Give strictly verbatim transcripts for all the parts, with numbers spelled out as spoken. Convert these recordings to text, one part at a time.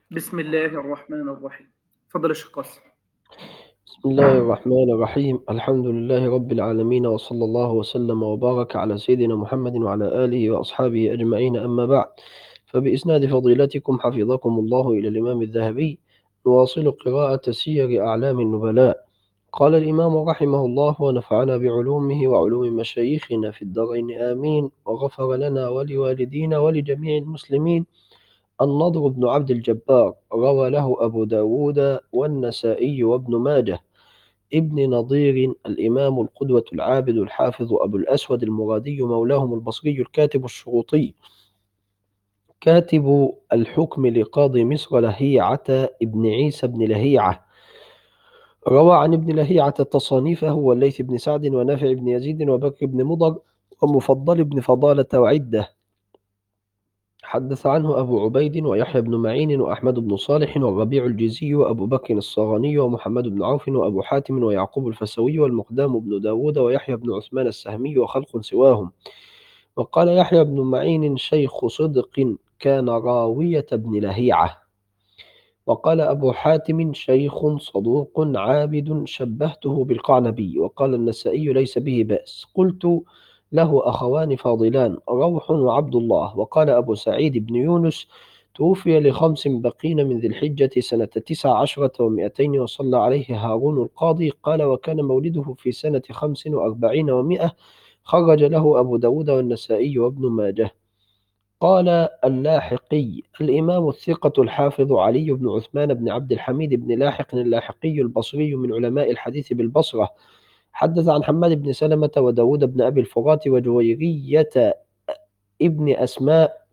بسم الله الرحمن الرحيم. تفضل يا شيخ قاسم. بسم الله الرحمن الرحيم. الحمد لله رب العالمين، وصلى الله وسلم وبارك على سيدنا محمد وعلى آله وأصحابه أجمعين، أما بعد. فبإسناد فضيلتكم حفظكم الله إلى الإمام الذهبي نواصل قراءة سير أعلام النبلاء. قال الإمام رحمه الله ونفعنا بعلومه وعلوم مشايخنا في الدارين آمين، وغفر لنا ولوالدينا ولجميع المسلمين. النضر بن عبد الجبار روى له أبو داود والنسائي وابن ماجه. ابن نضير الإمام القدوة العابد الحافظ أبو الأسود المرادي مولاهم البصري الكاتب الشروطي، كاتب الحكم لقاضي مصر لهيعة ابن عيسى بن لهيعة. روى عن ابن لهيعة تصانيفه والليث بن سعد ونافع بن يزيد وبكر بن مضر ومفضل بن فضالة وعدة. حدث عنه أبو عبيد ويحيى بن معين وأحمد بن صالح والربيع الجزي وأبو بكر الصغاني ومحمد بن عوف وأبو حاتم ويعقوب الفسوي والمقدام بن داود ويحيى بن عثمان السهمي وخلق سواهم. وقال يحيى بن معين شيخ صدق كان راوية بن لهيعة. وقال أبو حاتم شيخ صدوق عابد شبهته بالقعنبي. وقال النسائي ليس به بأس. قلت له أخوان فاضلان روح وعبد الله. وقال أبو سعيد بن يونس توفي لخمس بقين من ذي الحجة سنة تسع عشرة ومائتين وصلى عليه هارون القاضي. قال وكان مولده في سنة خمس وأربعين ومائة. خرج له أبو داود والنسائي وابن ماجه. قال اللاحقي الإمام الثقة الحافظ علي بن عثمان بن عبد الحميد بن لاحق اللاحقي البصري من علماء الحديث بالبصرة. حدث عن حماد بن سلمة وداود بن أبي الفرات وجويرية ابن أسماء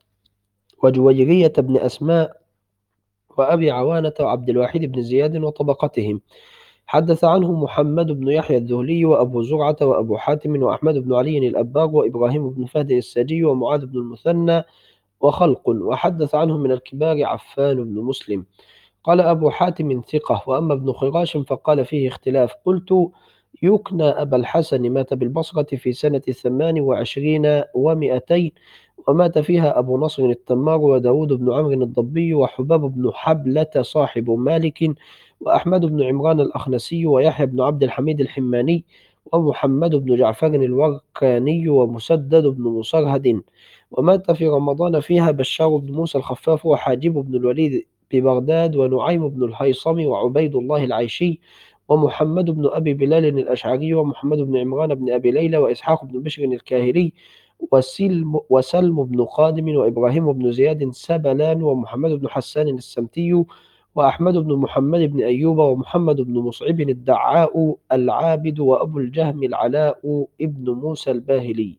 وجويرية بن أسماء وأبي عوانة وعبد الواحد بن زياد وطبقتهم. حدث عنه محمد بن يحيى الذهلي وأبو زرعة وأبو حاتم وأحمد بن علي الأبار وإبراهيم بن فهد الساجي ومعاذ بن المثنى وخلق. وحدث عنه من الكبار عفان بن مسلم. قال أبو حاتم ثقة، وأما ابن خراش فقال فيه اختلاف. قلت يكنى أبا الحسن مات بالبصرة في سنة ثمان وعشرين ومائتين، ومات فيها أبو نصر التمار وداود بن عمرو الضبي وحباب بن حبلة صاحب مالك وأحمد بن عمران الأخنسي ويحيى بن عبد الحميد الحماني ومحمد بن جعفر الوركاني ومسدد بن مصرهد. ومات في رمضان فيها بشار بن موسى الخفاف وحاجب بن الوليد ببغداد ونعيم بن الهيصم وعبيد الله العيشي ومحمد بن أبي بلال الأشعري ومحمد بن عمران بن أبي ليلى وإسحاق بن بشر الكاهلي وسلم, وسلم بن قادم وإبراهيم بن زياد سبلان ومحمد بن حسان السمتي وأحمد بن محمد بن أيوب ومحمد بن مصعب الدعاء العابد وأبو الجهم العلاء ابن موسى الباهلي.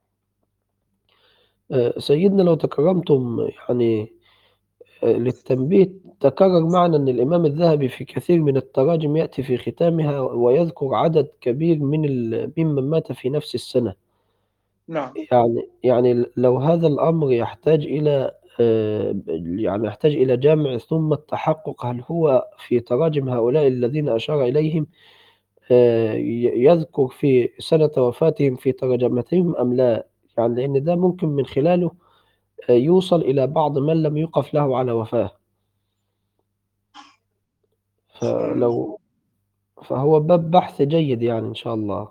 آه، سيدنا لو تكرمتم يعني آه، للتنبيه، تكرر معنا أن الإمام الذهبي في كثير من التراجم يأتي في ختامها ويذكر عدد كبير من ال- ممن مات في نفس السنة. نعم. يعني يعني لو هذا الأمر يحتاج إلى آه، يعني يحتاج إلى جمع ثم التحقق هل هو في تراجم هؤلاء الذين أشار إليهم آه، ي- يذكر في سنة وفاتهم في ترجمتهم أم لا. يعني لأن ده ممكن من خلاله آه، يوصل إلى بعض من لم يقف له على وفاة. مم. فلو فهو باب بحث جيد يعني إن شاء الله.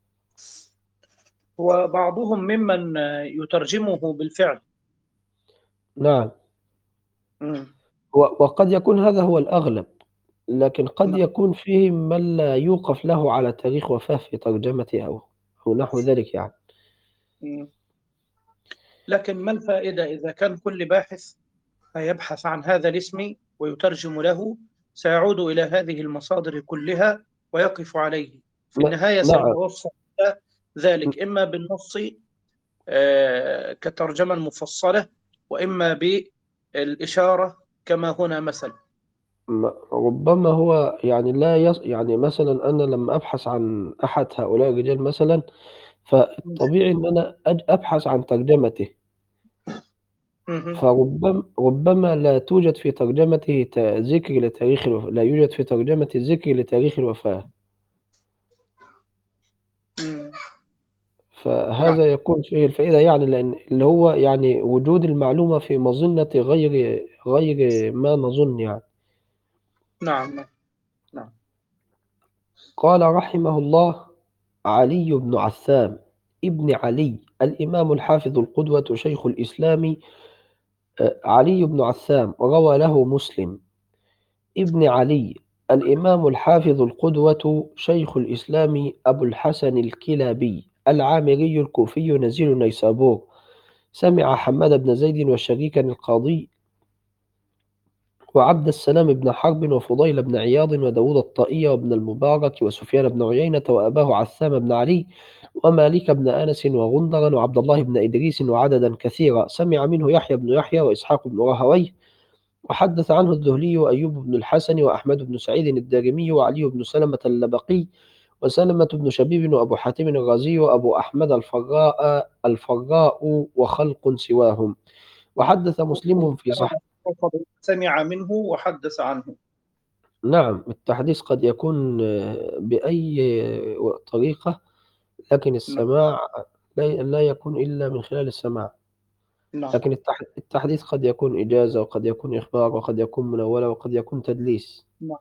وبعضهم ممن يترجمه بالفعل. نعم. مم. و- وقد يكون هذا هو الأغلب، لكن قد نعم. يكون فيه من لا يوقف له على تاريخ وفاة في ترجمته أو أو نحو ذلك يعني. مم. لكن ما الفائدة إذا كان كل باحث يبحث عن هذا الاسم ويترجم له، سيعود إلى هذه المصادر كلها ويقف عليه. في ن- النهاية نعم. سيتوصل إلى ذلك إما بالنص آه، كترجمة مفصلة، وإما بالإشارة كما هنا مثلا. م- ربما هو يعني لا يص... يعني مثلا أنا لما أبحث عن أحد هؤلاء الرجال مثلا، فالطبيعي إن أنا أج- أبحث عن ترجمته. مهم. فربما ربما لا توجد في ترجمته ت- ذكر لتاريخ الوفاة، لا يوجد في ترجمة ذكر لتاريخ الوفاة. مم. نعم فهذا يكون فيه الفائدة، يعني لأن اللي هو يعني وجود المعلومة في مظنة غير غير ما نظن يعني. نعم نعم نعم. قال رحمه الله: علي بن عثام ابن علي الإمام الحافظ القدوة شيخ الإسلام. آه، علي بن عثام روى له مسلم. ابن علي الإمام الحافظ القدوة شيخ الإسلام أبو الحسن الكلابي العامري الكوفي نزيل نيسابور. سمع حماد بن زيد وشريكا القاضي وعبد السلام بن حرب وفضيل بن عياض وداود الطائي وابن المبارك وسفيان بن عيينة وأباه عثام بن علي ومالك بن أنس وغندرا وعبد الله بن إدريس وعددا كثيرا. سمع منه يحيى بن يحيى وإسحاق بن راهويه. وحدث عنه الذهلي وأيوب بن الحسن وأحمد بن سعيد الدارمي وعلي بن سلمة اللبقي وسلمة بن شبيب وأبو حاتم الرازي وأبو أحمد الفراء الفراء وخلق سواهم. وحدث مسلم في صحيح. سمع منه وحدث عنه. نعم، التحديث قد يكون آه، بأي آه، طريقة، لكن نعم السماع لا لا يكون إلا من خلال السماع. نعم لكن التح- التحديث قد يكون إجازة، وقد يكون إخبار، وقد يكون مناولة، وقد يكون تدليس. نعم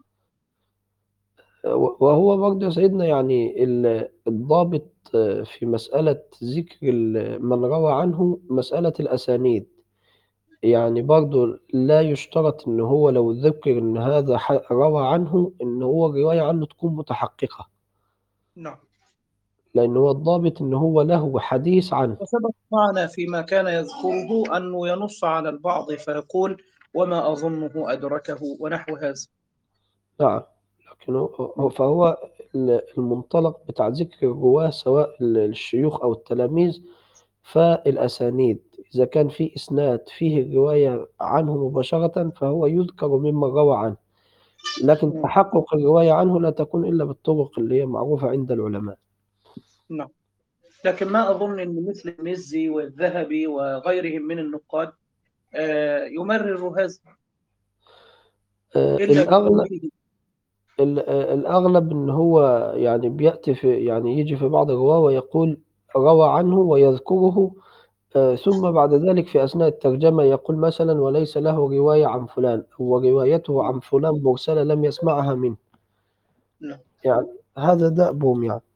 وهو برضه يا سيدنا يعني ال- الضابط آه، في مسألة ذكر ال- من روى عنه مسألة الأسانيد. يعني برضه لا يشترط إن هو لو ذكر إن هذا ح- روى عنه إن هو الرواية عنه تكون متحققة، نعم. لأن هو الضابط إن هو له حديث عنه. وسبق معنا فيما كان يذكره أنه ينص على البعض فيقول وما أظنه أدركه ونحو هذا. نعم. لكن هو هو- فهو ال- المنطلق بتاع ذكر الرواة سواء ال- الشيوخ أو التلاميذ فالأسانيد. إذا كان في إسناد فيه الرواية عنه مباشرة فهو يذكر ممن روى عنه، لكن نعم تحقق الرواية عنه لا تكون إلا بالطرق اللي هي معروفة عند العلماء. نعم. لكن ما أظن أن مثل المزي والذهبي وغيرهم من النقاد آه، يمرر هذا آه، إلا الأغلب بتمويله. ال- آه، الأغلب إن هو يعني بيأتي في يعني يجي في بعض الرواة ويقول روى عنه ويذكره، آه، ثم بعد ذلك في أثناء الترجمة يقول مثلا وليس له رواية عن فلان، وروايته عن فلان مرسلة لم يسمعها منه. نعم. يعني هذا دأبهم يعني.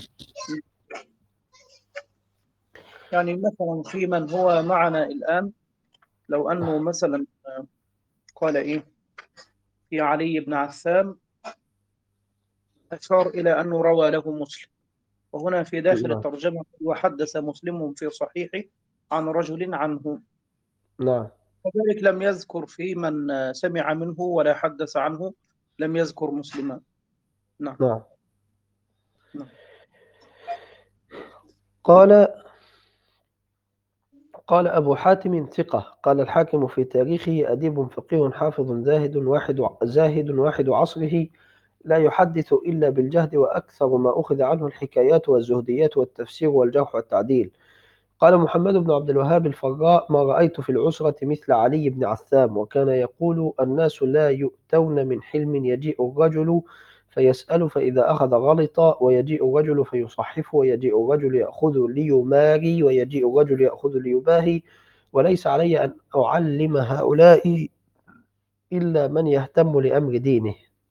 يعني مثلا في من هو معنا الآن لو أنه مثلا قال إيه في علي بن عثام أشار إلى أنه روى له مسلم، وهنا في داخل نعم. الترجمة وحدث مسلم في صحيحه عن رجل عنه، نعم. كذلك لم يذكر في من سمع منه ولا حدث عنه، لم يذكر مسلما. نعم نعم. نعم قال قال أبو حاتم ثقة. قال الحاكم في تاريخه أديب فقيه حافظ زاهد واحد زاهد واحد عصره، لا يحدث إلا بالجهد، وأكثر ما أخذ عنه الحكايات والزهديات والتفسير والجرح والتعديل. قال محمد بن عبد الوهاب الفراء: ما رأيت في العسرة مثل علي بن عثام. وكان يقول: الناس لا يؤتون من حلم، يجيء الرجل فيسأل فإذا أخذ غلط، ويجيء الرجل فيصحف، ويجيء الرجل يأخذ ليماري، ويجيء الرجل يأخذ ليباهي، وليس علي أن أعلم هؤلاء إلا من يهتم لأمر دينه.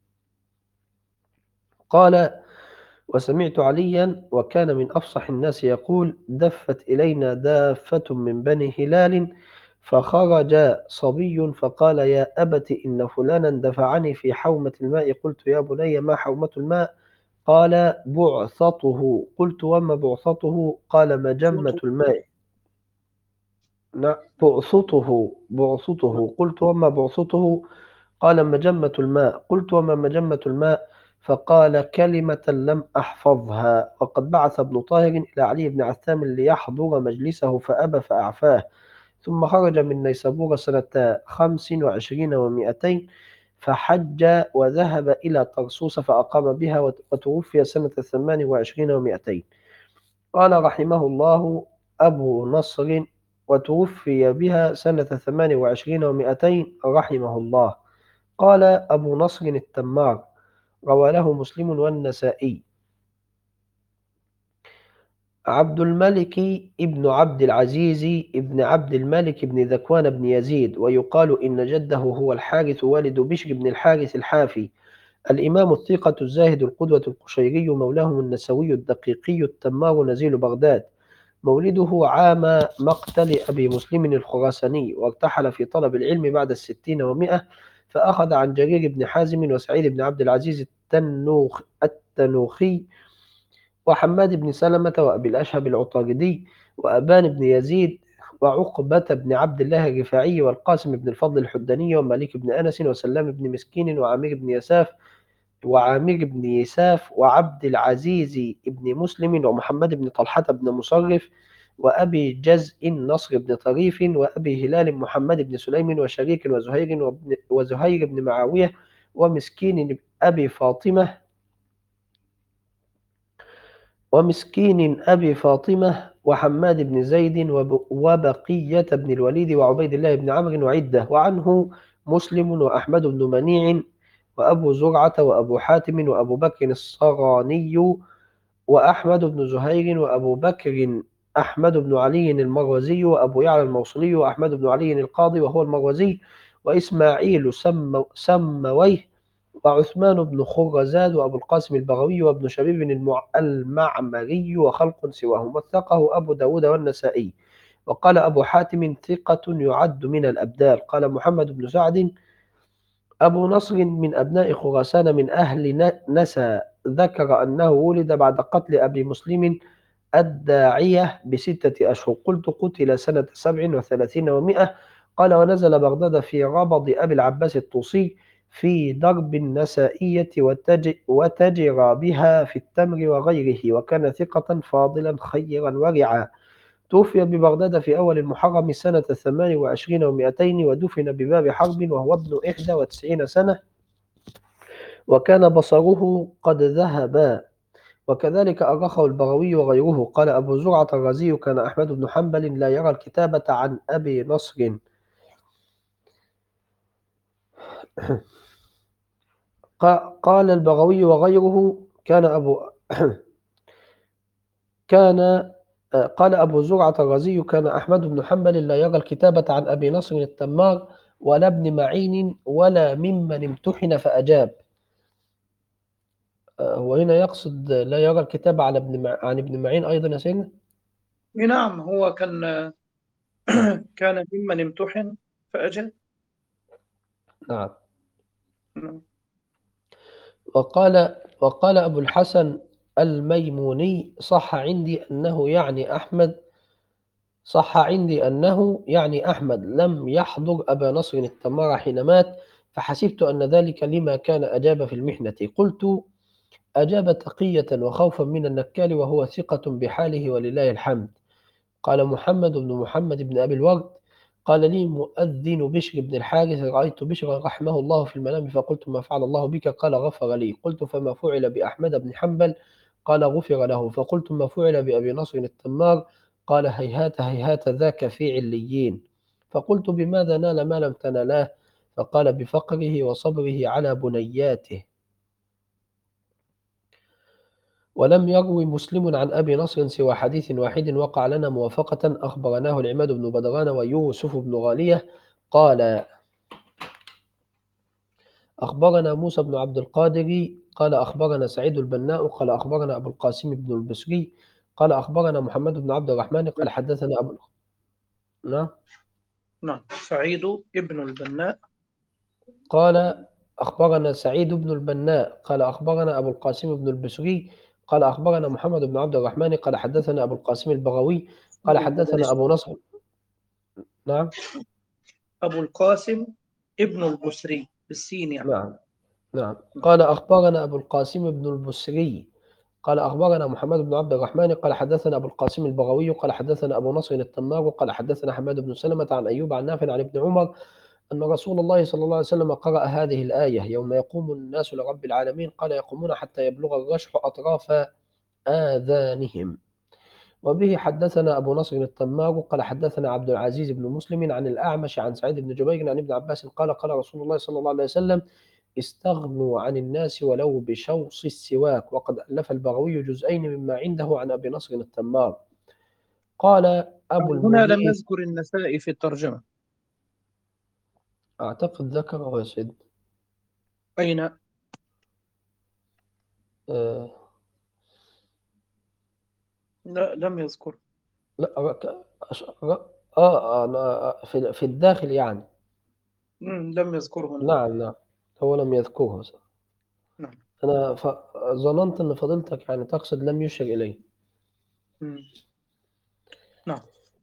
قال: وسمعت عليا وكان من أفصح الناس يقول: دفت إلينا دافة من بني هلال فخرج صبي فقال: يا أبت إن فلانا دفعني في حومة الماء. قلت: يا بني ما حومة الماء؟ قال: بعثته. قلت: وما بعثته؟ قال: مجمة صوته. الماء. لا، بعثته بعثته. قلت: وما بعثته؟ قال: مجمة الماء. قلت: وما مجمة الماء؟ فقال: كلمة لم أحفظها. وقد بعث ابن طاهر إلى علي بن عثام ليحضر مجلسه فأبى فأعفاه. ثم خرج من نيسابور سنة خمس وعشرين ومائتين فحج وذهب إلى طرسوس فأقام بها، وتوفي سنة ثمان وعشرين ومائتين. قال رحمه الله أبو نصر: وتوفي بها سنة ثمان وعشرين ومائتين رحمه الله. قال أبو نصر التمار: روى له مسلم والنسائي. عبد الملك ابن عبد العزيز ابن عبد الملك بن ذكوان بن يزيد، ويقال إن جده هو الحارث والد بشر بن الحارث الحافي، الإمام الثقة الزاهد القدوة القشيري، مولاهم النسوي الدقيقي التمار نزيل بغداد. مولده عام مقتل أبي مسلم الخراساني، وارتحل في طلب العلم بعد الستين ومائة، فأخذ عن جرير بن حازم وسعيد بن عبد العزيز التنوخ التنوخي وحماد بن سلمة وأبي الأشهب العطاردي وأبان بن يزيد وعقبة بن عبد الله الرفاعي والقاسم بن الفضل الحداني ومالك بن أنس وسلام بن مسكين وعمير بن يساف وعامر بن يساف وعبد العزيز بن مسلم ومحمد بن طلحة بن مصرف وأبي جزء نصر بن طريف وأبي هلال محمد بن سليم وشريك وزهير وابن وزهير بن معاوية ومسكين أبي فاطمة ومسكين أبي فاطمة وحماد بن زيد وب- وبقية بن الوليد وعبيد الله بن عمرو وعدة. وعنه مسلم وأحمد بن منيع وأبو زرعة وأبو حاتم وأبو بكر الصغاني وأحمد بن زهير وأبو بكر أحمد بن علي المروزي وأبو يعلى الموصلي وأحمد بن علي القاضي وهو المروزي وإسماعيل سم سمويه وعثمان بن خرزاد وأبو القاسم البغوي وابن شبيب المع- المعمري وخلق سواهم، وثقه أبو داود والنسائي. وقال أبو حاتم ثقة يعد من الأبدال. قال محمد بن سعد أبو نصر من أبناء خراسان من أهل ن- نسى، ذكر أنه ولد بعد قتل أبي مسلم الداعية بستة أشهر. قلت قتل سنة سبع وثلاثين ومائة. قال ونزل بغداد في ربض أبي العباس الطوسي في درب النسائية وتج وتجرى بها في التمر وغيره، وكان ثقة فاضلا خيرا ورعا. توفي ببغداد في أول المحرم سنة ثمان وعشرين ومائتين، ودفن بباب حرب وهو ابن إحدى وتسعين سنة، وكان بصره قد ذهب. وكذلك أرخه البغوي وغيره. قال أبو زرعة الرازي كان أحمد بن حنبل لا يرى الكتابة عن أبي نصر. ق- قال البغوي وغيره كان أبو كان آه، قال أبو زرعة الرازي كان أحمد بن حنبل لا يرى الكتابة عن أبي نصر التمار ولا ابن معين ولا ممن امتحن فأجاب. آه، هو هنا يقصد لا يرى الكتابة على ابن مع... عن ابن معين أيضا يا سيدنا؟ نعم، هو كان نعم. كان ممن امتحن فأجل. نعم. نعم. وقال وقال أبو الحسن الميموني صح عندي أنه يعني أحمد صح عندي أنه يعني أحمد لم يحضر أبا نصر التمار حين مات، فحسبت أن ذلك لما كان أجاب في المحنة. قلت أجاب تقية وخوفا من النكال وهو ثقة بحاله ولله الحمد. قال محمد بن محمد بن أبي الورد قال لي مؤذن بشر بن الحارث رأيت بشرا رحمه الله في المنام فقلت ما فعل الله بك؟ قال غفر لي. قلت فما فعل بأحمد بن حنبل؟ قال غفر له. فقلت ما فعل بأبي نصر التمار؟ قال هيهات هيهات ذاك في عليين. فقلت بماذا نال ما لم تنالاه؟ فقال بفقره وصبره على بنياته. ولم يروي مسلم عن أبي نصر سوى حديث واحد وقع لنا موافقة أخبرناه العماد بن بدران ويوسف بن غالية قال أخبرنا موسى بن عبد القادر قال أخبرنا سعيد البناء قال أخبرنا أبو القاسم بن البصري قال أخبرنا محمد بن عبد الرحمن قال حدثنا أبو نعم نعم، سعيد ابن البناء. قال أخبرنا سعيد بن البناء قال أخبرنا أبو القاسم بن البصري قال أخبرنا محمد بن عبد الرحمن قال حدثنا أبو القاسم البغوي قال حدثنا أبو نصر. نعم. أبو القاسم ابن البصري بالسين يعني. نعم. نعم. قال أخبرنا أبو القاسم بن البصري قال أخبرنا محمد بن عبد الرحمن قال حدثنا أبو القاسم البغوي قال حدثنا أبو نصر التمار قال حدثنا حماد بن سلمة عن أيوب عن نافع عن ابن عمر أن رسول الله صلى الله عليه وسلم قرأ هذه الآية يوم يقوم الناس لرب العالمين قال يقومون حتى يبلغ الرشح أطراف آذانهم. وبه حدثنا أبو نصر التمار قال حدثنا عبد العزيز بن مسلم عن الأعمش عن سعيد بن جبير عن ابن عباس قال قال رسول الله صلى الله عليه وسلم استغنوا عن الناس ولو بشوص السواك. وقد ألف البغوي جزئين مما عنده عن أبي نصر التمار. قال أبو هنا لم المغيث، يذكر النسائي في الترجمة. أعتقد ذكره يا سيد. أين؟ آه لا، لم يذكر. لا رك- أش- ر- آه أنا في في الداخل يعني. مم، لم يذكره هنا. نعم نعم، هو لم يذكره. نعم. أنا ف- ظننت أن فضيلتك يعني تقصد لم يشر إليه. مم. نعم.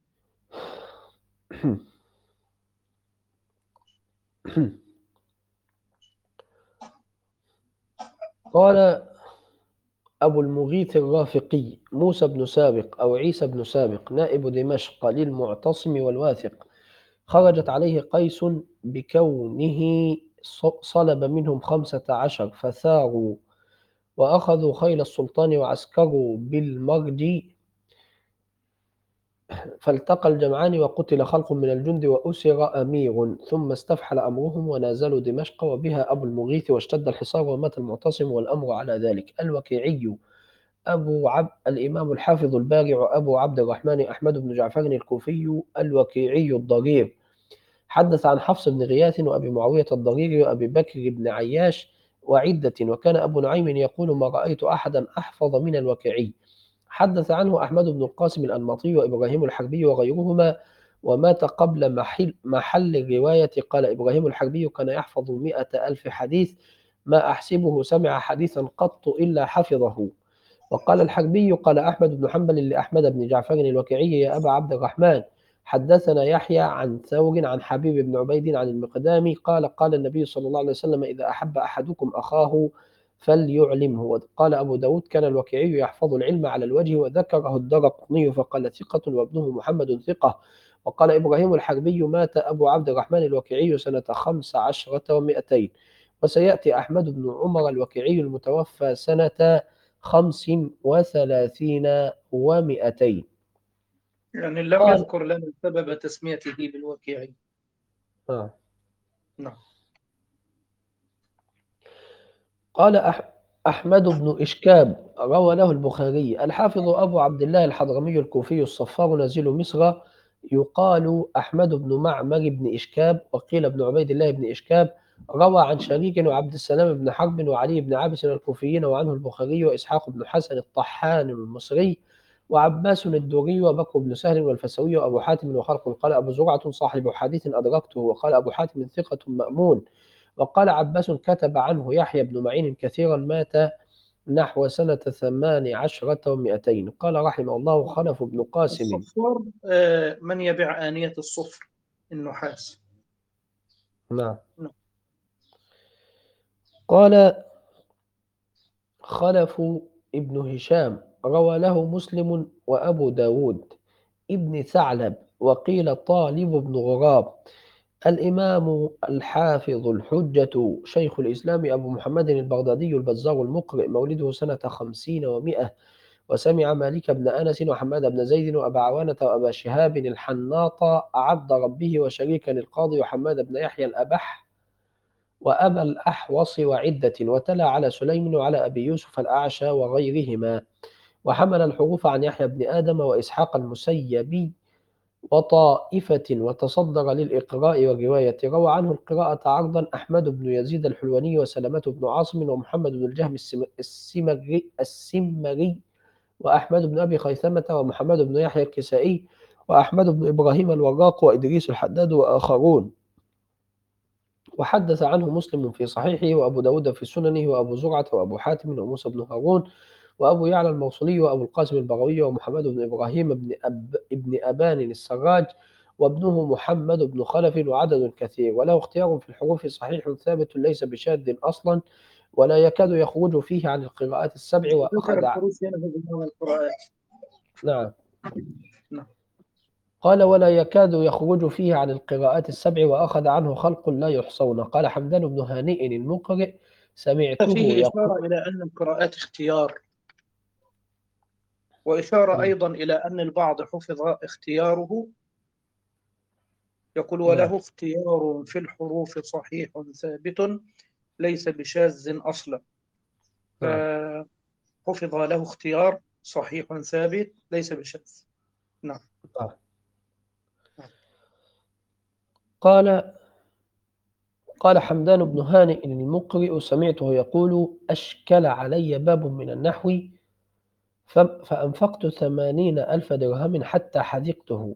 قال أبو المغيث الرافقي: موسى بن سابق أو عيسى بن سابق نائب دمشق للمعتصم والواثق، خرجت عليه قيس بكونه ص- صلب منهم خمسة عشر فثاروا وأخذوا خيل السلطان وعسكروا بالمرج، فالتقى الجمعان وقتل خلق من الجند وأسر أمير، ثم استفحل أمرهم ونازلوا دمشق وبها أبو المغيث، واشتد الحصار ومات المعتصم والأمر على ذلك. الوكيعي أبو عبد الإمام الحافظ البارع أبو عبد الرحمن أحمد بن جعفر الكوفي الوكيعي الضرير، حدث عن حفص بن غياث وأبي معاوية الضرير وأبي بكر بن عياش وعدة. وكان أبو نعيم يقول: ما رأيت أحدا أحفظ من الوكيعي. حدث عنه أحمد بن القاسم الأنماطي وإبراهيم الحربي وغيرهما، ومات قبل محل, محل الرواية. قال إبراهيم الحربي: كان يحفظ مئة ألف حديث، ما أحسبه سمع حديثا قط إلا حفظه. وقال الحربي: قال أحمد بن حنبل لأحمد بن جعفر الوكيعي: يا أبا عبد الرحمن، حدثنا يحيى عن ثور عن حبيب بن عبيد عن المقدام قال: قال النبي صلى الله عليه وسلم: إذا أحب أحدكم أخاه فليعلمه. وقال أبو داود: كان الوكيعي يحفظ العلم على الوجه. وذكره الدرقطني فقال: ثقة وابنه محمد ثقة. وقال إبراهيم الحربي: مات أبو عبد الرحمن الوكيعي سنة خمس عشرة ومئتين. وسيأتي أحمد بن عمر الوكيعي المتوفى سنة خمس وثلاثين ومئتين. يعني لم قال يذكر لنا سبب تسميته بالوكيعي. آه. نعم. قال أح أحمد بن إشكاب روى له البخاري: الحافظ أبو عبد الله الحضرمي الكوفي الصفار نزيل مصر، يقال أحمد بن معمر بن إشكاب، وقيل ابن عبيد الله بن إشكاب. روى عن شريك وعبد السلام بن حرب وعلي بن عابس الكوفيين، وعنه البخاري وإسحاق بن حسن الطحان المصري وعباس الدوري وبكر بن سهل والفسوي وأبو حاتم وخلق. قال أبو زرعة: صاحب حديث أدركته. وقال أبو حاتم: ثقة مأمون. وقال عباس: كتب عنه يحيى بن معين كثيرا، مات نحو سنة ثمان عشرة ومئتين. قال رحمه الله: خلف بن قاسم. الصفار آه، من يبيع آنية الصفر النحاس. نعم. نعم. قال خلف ابن هشام روى له مسلم وأبو داود ابن ثعلب، وقيل طالب بن غراب. الإمام الحافظ الحجة شيخ الإسلام أبو محمد البغدادي البزار المقرئ، مولده سنة خمسين ومئة، وسمع مالك بن أنس وحماد بن زيد وأبا عوانة وأبا شهاب الحناط عبد ربه وشريكا القاضي وحماد بن يحيى الأبح وأبا الأحوص وعدة، وتلا على سليم وعلى أبي يوسف الأعشى وغيرهما. وحمل الحروف عن يحيى بن آدم وإسحاق المسيبي وطائفة، وتصدر للإقراء والرواية. روى عنه القراءة عرضا أحمد بن يزيد الحلواني وسلمة بن عاصم ومحمد بن الجهم السم- السمري السمري وأحمد بن أبي خيثمة ومحمد بن يحيى الكسائي وأحمد بن إبراهيم الوراق وإدريس الحداد وآخرون. وحدث عنه مسلم في صحيحه وأبو داود في سننه وأبو زرعة وأبو حاتم وموسى بن هارون وأبو يعلى الموصلي وأبو القاسم البغوي ومحمد بن إبراهيم بن, أب ابن أبان السراج وابنه محمد بن خلف وعدد كثير. وله اختيار في الحروف صحيح ثابت ليس بشاذ أصلا، ولا يكاد يخرج فيه عن القراءات السبع. ذكر وأخذ الحروف هنا بمعنى القراءات. نعم. نعم. قال: ولا يكاد يخرج فيه عن القراءات السبع، وأخذ عنه خلق لا يحصون. قال حمدان بن هانئ المقرئ: سمعته ففيه يقول. إشارة إلى أن القراءات اختيار، وإشارة مم. أيضا إلى أن البعض حفظ اختياره. يقول: نعم. وله اختيار في الحروف صحيح ثابت ليس بشاذ أصلا، نعم. فحفظ له اختيار صحيح ثابت ليس بشاذ. نعم. نعم. قال قال حمدان بن هانئ المقرئ سمعته يقول: أشكل علي باب من النحو فأنفقت ثمانين ألف درهم حتى حذقته.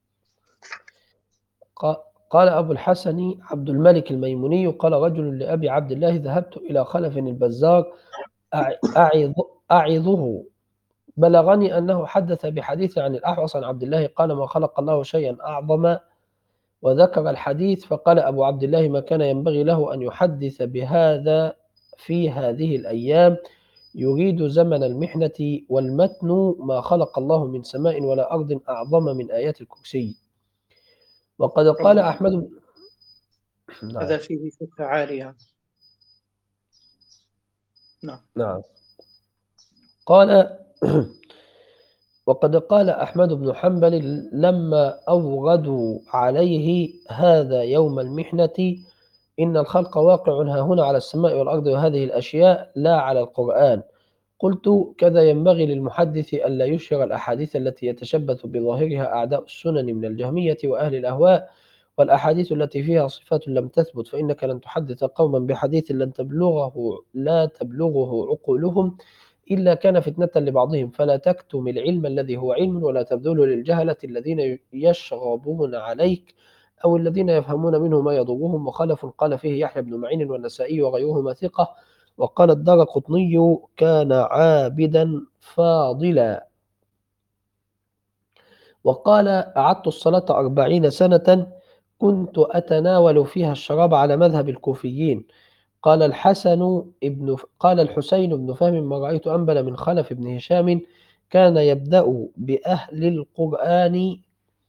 قال أبو الحسن عبد الملك الميموني: قال رجل لأبي عبد الله: ذهبت إلى خلف البزار أعظ أعظه، بلغني أنه حدث بحديث عن الأحوص عن عبد الله قال: ما خلق الله شيئا أعظم، وذكر الحديث. فقال أبو عبد الله: ما كان ينبغي له أن يحدث بهذا في هذه الأيام، يريد زمن المحنة، والمتن: ما خلق الله من سماء ولا أرض أعظم من آيات الكرسي. وقد قال الله، أحمد. نعم. هذا فيه فكرة عالية. نعم. نعم. قال وقد قال أحمد بن حنبل لما أوردوا عليه هذا يوم المحنة: إن الخلق واقع ها هنا على السماء والأرض وهذه الأشياء لا على القرآن. قلت: كذا ينبغي للمحدث ألا يشهر الأحاديث التي يتشبث بظاهرها أعداء السنن من الجهمية وأهل الأهواء، والأحاديث التي فيها صفات لم تثبت، فإنك لن تحدث قوما بحديث لن تبلغه لا تبلغه عقولهم، إلا كان فتنة لبعضهم. فلا تكتم العلم الذي هو علم، ولا تبذله للجهلة الذين يشغبون عليك أو الذين يفهمون منه ما يضرهم. وخلف قال فيه يحيى بن معين والنسائي وغيرهما ثقة. وقال الدارقطني: كان عابدا فاضلا. وقال: أعدت الصلاة أربعين سنة كنت أتناول فيها الشراب على مذهب الكوفيين. قال الحسن ابن قال الحسين بن فهم: ما رأيت أنبل من خلف بن هشام، كان يبدأ بأهل القرآن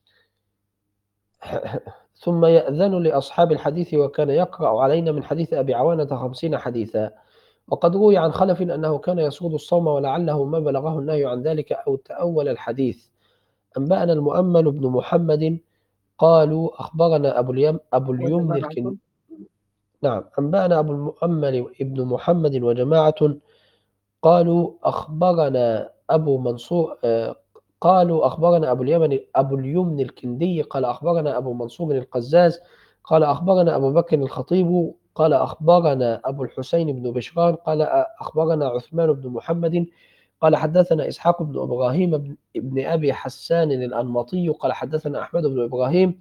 ثم يأذن لأصحاب الحديث، وكان يقرأ علينا من حديث أبي عوانة خمسين حديثا. وقد روي عن خلف أنه كان يصوم الصوم، ولعله ما بلغه النهي عن ذلك أو تأول الحديث. أنبأنا المؤمل بن محمد قالوا أخبرنا أبو اليم أبو اليمن وجماعة. الكن نعم أنبأنا أبو المؤمل ابن محمد وجماعة قالوا أخبرنا أبو منصور آه، قالوا أخبرنا أبو اليمن أبو اليمن الكندي قال أخبرنا أبو منصور القزاز قال أخبرنا أبو بكر الخطيب قال أخبرنا أبو الحسين بن بشران قال أخبرنا عثمان بن محمد قال حدثنا إسحاق بن إبراهيم بن ابن أبي حسان الأنماطي قال حدثنا أحمد بن إبراهيم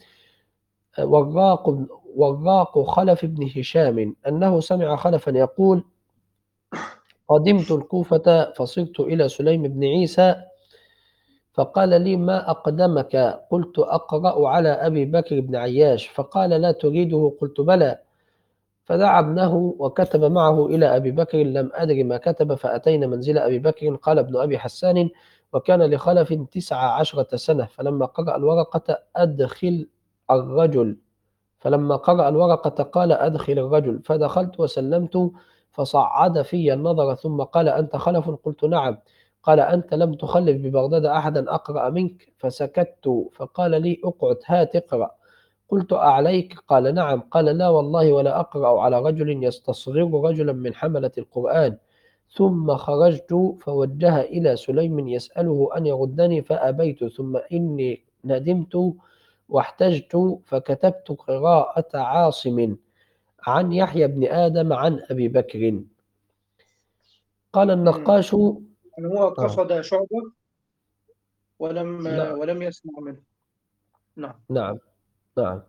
وراق وراق خلف بن هشام أنه سمع خلفا يقول: قدمت الكوفة فصرت إلى سليم بن عيسى فقال لي: ما أقدمك؟ قلت: أقرأ على أبي بكر بن عياش. فقال: لا تريده؟ قلت: بلى. فدعا ابنه وكتب معه إلى أبي بكر، لم أدر ما كتب، فأتينا منزل أبي بكر. قال ابن أبي حسان: وكان لخلف تسع عشرة سنة، فلما قرأ الورقة أدخل الرجل فلما قرأ الورقة قال: أدخل الرجل. فدخلت وسلمت، فصعد في النظر ثم قال: أنت خلف؟ قلت: نعم. قال: أنت لم تخلف ببغداد أحدا أقرأ منك؟ فسكت. فقال لي: اقعد، هات اقرأ. قلت: أعليك؟ قال: نعم. قال: لا والله ولا أقرأ على رجل يستصغر رجلا من حملة القرآن. ثم خرجت فوجه إلى سليم يسأله أن يردني فأبيت، ثم إني ندمت واحتجت فكتبت قراءة عاصم عن يحيى بن آدم عن أبي بكر. قال مم. النقاش. يعني هو آه. قصد شعبة ولم نعم. ولم يسمع منه. نعم. نعم. نعم.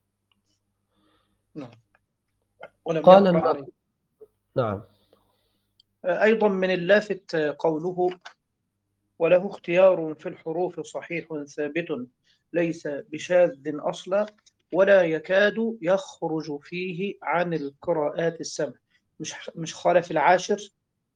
نعم. ولم قال يقرأ النق... عليه. نعم. أيضا من اللافت قوله: وله اختيار في الحروف صحيح ثابت ليس بشاذ أصلا، ولا يكاد يخرج فيه عن القراءات السبع. مش مش خالف العاشر.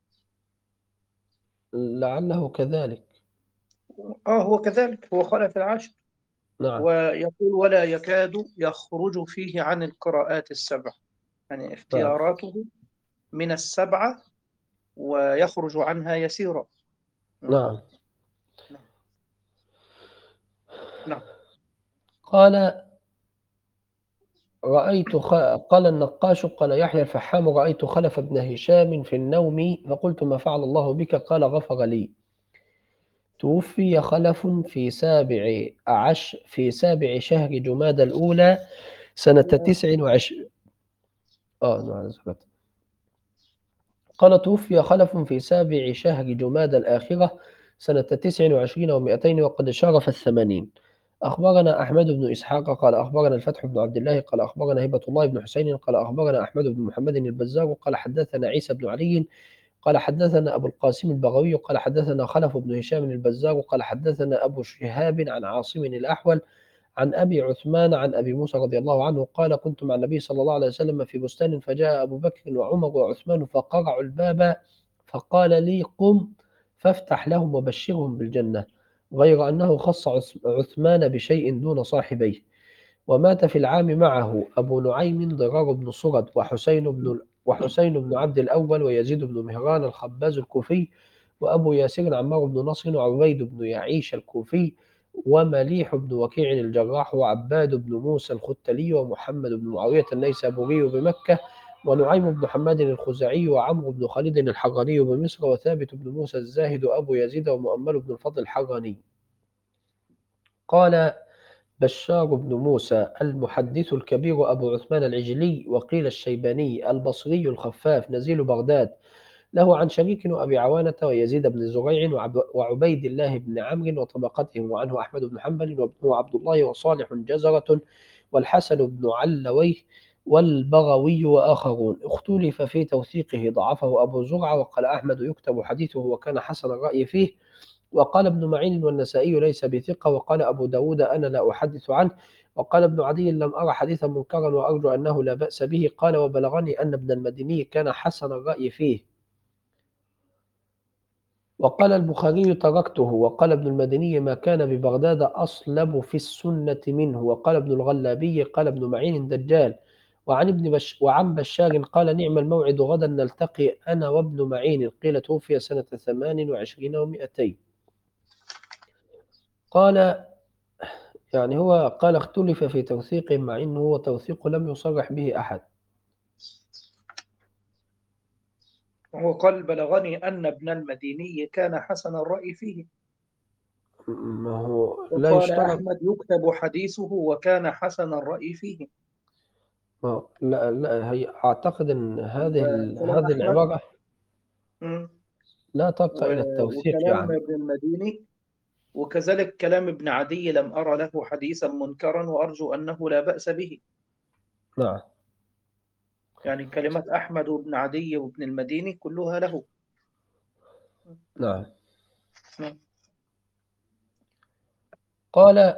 لعله كذلك. آه هو كذلك، هو خالف العاشر. نعم. ويقول: ولا يكاد يخرج فيه عن القراءات السبع، يعني نعم. اختياراته من السبعة ويخرج عنها يسيرا. نعم. نعم. نعم. نعم. قال رأيت خ... قال النقاش قال يحيى الفحام رأيت خلف بن هشام في النوم فقلت ما فعل الله بك قال غفر لي. توفي خلف في سابع عش في سابع شهر جمادى الأولى سنة تسع وعشرين. آه نعم ذكرت. قال توفي خلف في سابع شهر جمادى الآخرة سنة تسع وعشرين ومائتين وقد شارف الثمانين. أخبرنا أحمد بن إسحاق قال أخبرنا الفتح بن عبد الله قال أخبرنا هبة الله بن حسين قال أخبرنا أحمد بن محمد البزار قال حدثنا عيسى بن علي قال حدثنا أبو القاسم البغوي قال حدثنا خلف بن هشام البزار قال حدثنا أبو شهاب عن عاصم الأحول عن أبي عثمان عن أبي موسى رضي الله عنه قال كنت مع النبي صلى الله عليه وسلم في بستان فجاء أبو بكر وعمر وعثمان فقرعوا الباب فقال لي قم فافتح لهم وبشرهم بالجنة غير أنه خص عثمان بشيء دون صاحبيه. ومات في العام معه أبو نعيم ضرار بن صرد وحسين بن وحسين بن عبد الأول ويزيد بن مهران الخباز الكوفي وأبو ياسر عمار بن نصر وعبيد بن يعيش الكوفي ومليح بن وكيع الجراح وعباد بن موسى الختلي ومحمد بن معاوية النيسابوري بمكة ونعيم بن حماد الخزاعي وعمرو بن خالد الحراني بمصر وثابت بن موسى الزاهد وأبو يزيد ومؤمل بن الفضل الحراني. قال بشار بن موسى المحدث الكبير أبو عثمان العجلي وقيل الشيباني البصري الخفاف نزيل بغداد له عن شريك وأبي عوانة ويزيد بن زريع وعبيد الله بن عمرو وطبقتهم وعنه أحمد بن حنبل وابنه عبد الله وصالح جزرة والحسن بن علويه والبغوي وآخرون. اختلف في توثيقه ضعفه أبو زرعة وقال أحمد يكتب حديثه وكان حسن الرأي فيه وقال ابن معين والنسائي ليس بثقة وقال أبو داود أنا لا أحدث عنه وقال ابن عدي لم أرى حديثا منكرا وأرجو أنه لا بأس به. قال وبلغني أن ابن المديني كان حسن الرأي فيه. وقال البخاري تركته وقال ابن المديني ما كان ببغداد أصلب في السنة منه. وقال ابن الغلابي قال ابن معين دجال. وعن ابن بش وعن بشار قال نعم الموعد غدا نلتقي أنا وابن معين قيل توفي سنة ثمان وعشرين ومائتين. قال يعني هو قال اختلف في توثيقه مع أنه هو توثيق لم يصرح به أحد. وهو قال بلغني أن ابن المديني كان حسن الرأي فيه، ما هو لا وقال يشترط. أحمد يكتب حديثه وكان حسن الرأي فيه. ما لا لا هي أعتقد أن هذه ال- كلام هذه أحمد العبارة مم. لا ترقى إلى و- التوثيق وكلام يعني. ابن المديني وكذلك كلام ابن عدي لم أرى له حديثا منكرا وأرجو أنه لا بأس به. نعم يعني كلمات أحمد وابن عدي وابن المديني كلها له. نعم. نعم. قال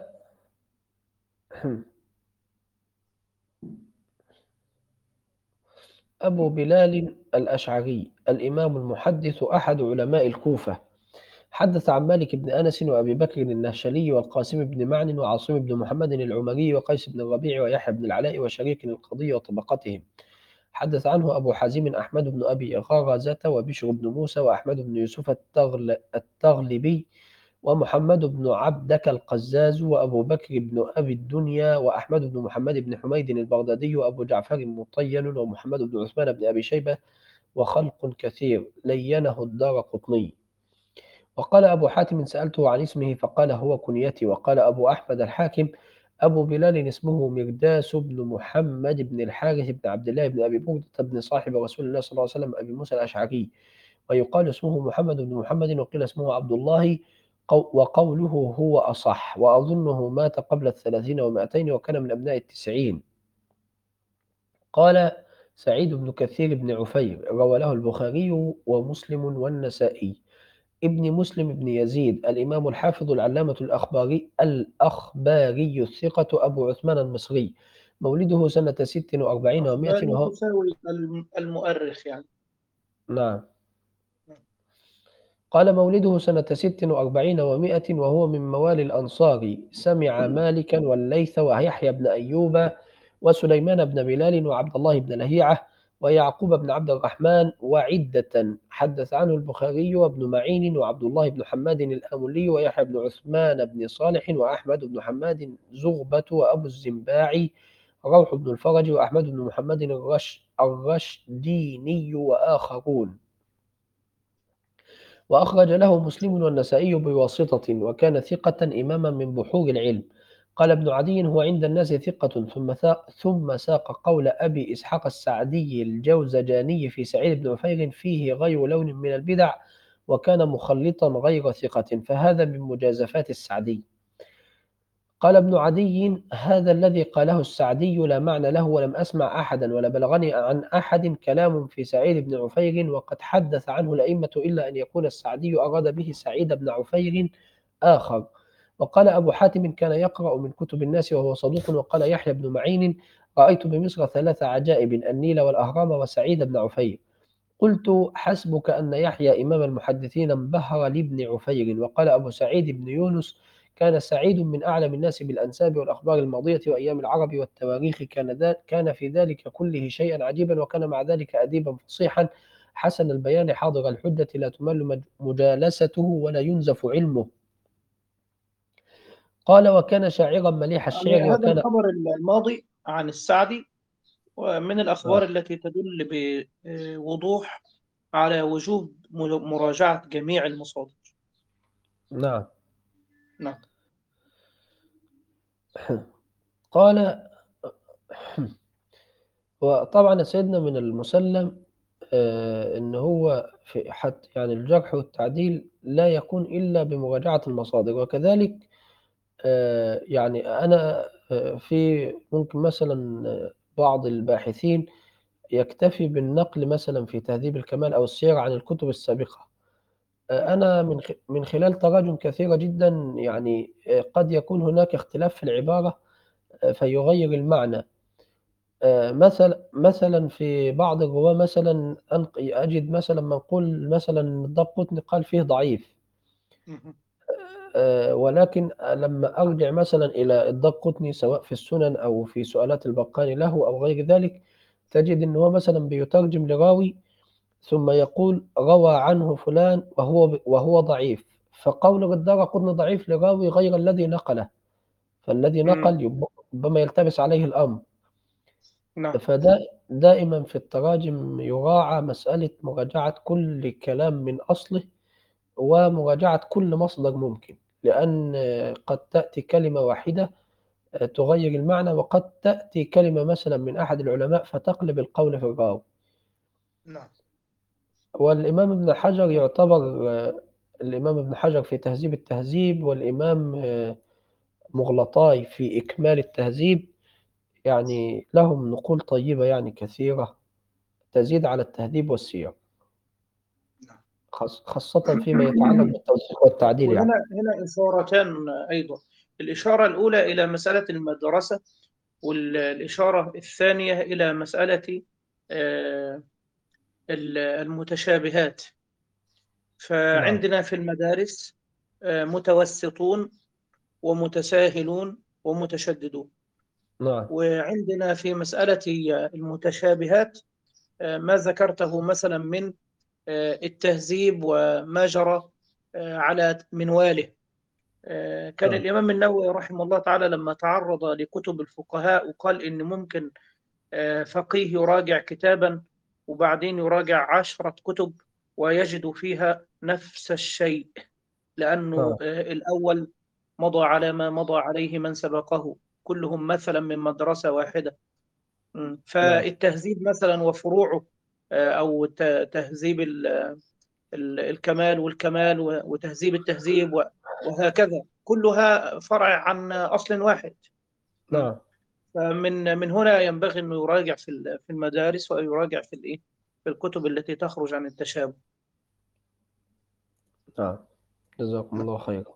أبو بلال الأشعري الإمام المحدث أحد علماء الكوفة حدث عن مالك بن أنس وأبي بكر النهشلي والقاسم بن معن وعاصم بن محمد العمري وقيس بن الربيع ويحيى بن العلاء وشريك القضي وطبقتهم. حدث عنه أبو حازم أحمد بن أبي غرزة وبشر بن موسى وأحمد بن يوسف التغل التغلبي ومحمد بن عبدك القزاز وأبو بكر بن أبي الدنيا وأحمد بن محمد بن حميد البغدادي وأبو جعفر مطين ومحمد بن عثمان بن أبي شيبة وخلق كثير لينه الدار قطني. وقال أبو حاتم سألته عن اسمه فقال هو كنيتي. وقال أبو أحمد الحاكم أبو بلال اسمه مرداس بن محمد بن الحارث بن عبد الله بن أبي بردة بن صاحب رسول الله صلى الله عليه وسلم أبي موسى الأشعري ويقال اسمه محمد بن محمد وقيل اسمه عبد الله وقوله هو أصح وأظنه مات قبل الثلاثين ومائتين وكان من أبناء التسعين. قال سعيد بن كثير بن عفير روى له البخاري ومسلم والنسائي. ابن مسلم بن يزيد الإمام الحافظ العلامة الأخباري الأخباري الثقة أبو عثمان المصري مولده سنة ست وأربعين ومائة أخباري وهو تساوي الم- المؤرخ يعني. نعم. قال مولده سنة ست وأربعين ومائة وهو من موالي الأنصار سمع مالكا والليث ويحيى بن أيوب وسليمان بن بلال وعبد الله بن لهيعة ويعقوب بن عبد الرحمن وعدة. حدث عنه البخاري وابن معين وعبد الله بن حماد الآملي ويحيى بن عثمان بن صالح وأحمد بن حماد زغبة وأبو الزنباعي روح بن الفرج وأحمد بن محمد الرش الرشديني وآخرون. وأخرج له مسلم والنسائي بواسطة، وكان ثقة إماما من بحور العلم. قال ابن عدي هو عند الناس ثقة. ثم ثم ساق قول أبي إسحاق السعدي الجوزجاني في سعيد بن عفير فيه غير لون من البدع، وكان مخلطا غير ثقة، فهذا من مجازفات السعدي. قال ابن عدي هذا الذي قاله السعدي لا معنى له، ولم أسمع أحدا ولا بلغني عن أحد كلام في سعيد بن عفير، وقد حدث عنه الأئمة إلا أن يكون السعدي أراد به سعيد بن عفير آخر. وقال أبو حاتم كان يقرأ من كتب الناس وهو صدوق. وقال يحيى بن معين رأيت بمصر ثلاث عجائب: النيل والأهرام وسعيد بن عفير. قلت حسبك أن يحيى إمام المحدثين انبهر لابن عفير. وقال أبو سعيد بن يونس كان سعيد من أعلم الناس بالأنساب والأخبار الماضية وأيام العرب والتواريخ، كان, كان في ذلك كله شيئا عجيبا، وكان مع ذلك أديبا فصيحا حسن البيان حاضر الحجة، لا تمل مجالسته ولا ينزف علمه. قال وكان شاعرا مليح يعني الشعر. هذا وكان الخبر الماضي عن السعدي ومن الأخبار آه. التي تدل بوضوح على وجوب مراجعة جميع المصادر. نعم. نعم. قال وطبعا سيدنا من المسلم آه ان هو في حتى يعني الجرح والتعديل لا يكون الا بمراجعه المصادر. وكذلك آه يعني انا آه في ممكن مثلا آه، بعض الباحثين يكتفي بالنقل مثلا في تهذيب الكمال او السير عن الكتب السابقه. آه انا من خ- من خلال تراجم كثيره جدا يعني آه، قد يكون هناك اختلاف في العباره آه، فيغير المعنى. آه، مثلا مثلا في بعض الرواة مثلا أنق- أجد مثلا منقول مثلا الدارقطني قال فيه ضعيف. مهم. آه، ولكن لما أرجع مثلا إلى الدارقطني سواء في السنن أو في سؤالات البرقاني له أو غير ذلك، تجد أن هو مثلا بيترجم لراوي ثم يقول روى عنه فلان وهو وهو ضعيف، فقول الدارقطني ضعيف لراوي غير الذي نقله، فالذي مم. نقل يب- ربما يلتبس عليه الأمر. نعم. فدا دائما في التراجم يراعى مسألة مراجعة كل كلام من أصله ومراجعة كل مصدر ممكن، لأن قد تأتي كلمة واحدة تغير المعنى، وقد تأتي كلمة مثلا من أحد العلماء فتقلب القول في الراوي. نعم. والإمام ابن حجر يعتبر الإمام ابن حجر في تهذيب التهذيب، والإمام مغلطاي في إكمال التهذيب، يعني لهم نقول طيبة يعني كثيرة تزيد على التهذيب والسير، نعم. خاص- خاصة فيما يتعلق بالتوثيق والتعديل يعني. وهنا هنا إشارتان أيضا. الإشارة الأولى إلى مسألة المدرسة، والإشارة الثانية إلى مسألة آه، المتشابهات. نعم. فعندنا في المدارس آه، متوسطون ومتساهلون ومتشددون. نعم. وعندنا في مسألة المتشابهات آه، ما ذكرته مثلا من آه، التهذيب وما جرى آه، على منواله. آه، كان نعم. الإمام النووي رحمه الله تعالى لما تعرض لكتب الفقهاء وقال إن ممكن آه، فقيه يراجع كتابا وبعدين يراجع عشرة كتب ويجد فيها نفس الشيء، لأنه نعم. آه، الأول مضى على ما مضى عليه من سبقه، كلهم مثلا من مدرسة واحدة. م. نعم. فالتهذيب مثلا وفروعه آه، أو ت- تهذيب ال- ال- الكمال والكمال و- وتهذيب التهذيب و- وهكذا كلها فرع عن أصل واحد. م. نعم. فمن من هنا ينبغي أنه يراجع في ال- في المدارس ويراجع في الإيه في الكتب التي تخرج عن التشابه. نعم. جزاكم نعم. الله خيرا.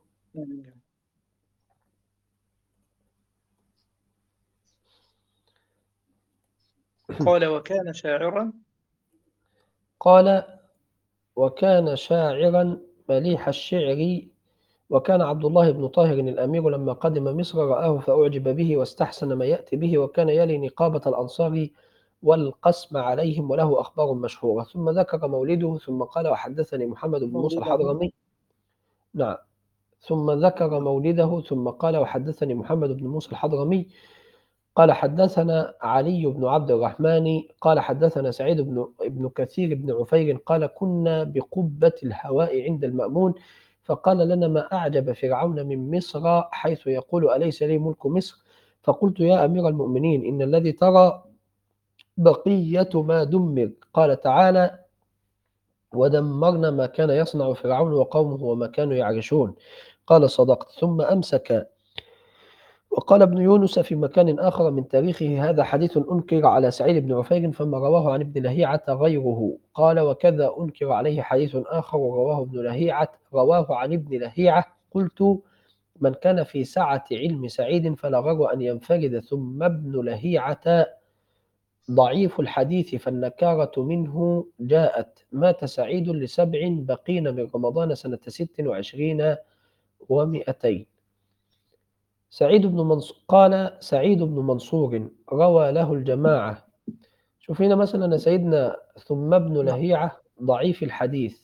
قال وكان شاعرا. قال وكان شاعرا مليح الشعر. وكان عبد الله بن طاهر الأمير لما قدم مصر رآه فأعجب به واستحسن ما يأتي به، وكان يلي نقابة الأنصار والقسم عليهم، وله أخبار مشهورة. ثم ذكر مولده ثم قال وحدثني محمد بن موسى مولده. الحضرمي. نعم. ثم ذكر مولده ثم قال وحدثني محمد بن موسى الحضرمي قال حدثنا علي بن عبد الرحمن قال حدثنا سعيد بن ابن كثير بن عفير قال كنا بقبة الهواء عند المأمون فقال لنا ما أعجب فرعون من مصر حيث يقول أليس لي ملك مصر؟ فقلت يا أمير المؤمنين إن الذي ترى بقية ما دمر. قال تعالى ودمرنا ما كان يصنع فرعون وقومه وما كانوا يعرشون. قال صدقت. ثم أمسك. وقال ابن يونس في مكان آخر من تاريخه هذا حديث أنكر على سعيد بن عفير فما رواه عن ابن لهيعة غيره. قال وكذا أنكر عليه حديث آخر ورواه ابن لهيعة رواه عن ابن لهيعة. قلت من كان في سعة علم سعيد فلا غر أن ينفرد. ثم ابن لهيعة ضعيف الحديث فالنكارة منه جاءت مات سعيد لسبع بقين من رمضان سنة ست وعشرين ومئتين. سعيد بن منصور قال سعيد بن منصور روى له الجماعة. شوف هنا مثلا سيدنا ثم ابن نعم. لهيعة ضعيف الحديث.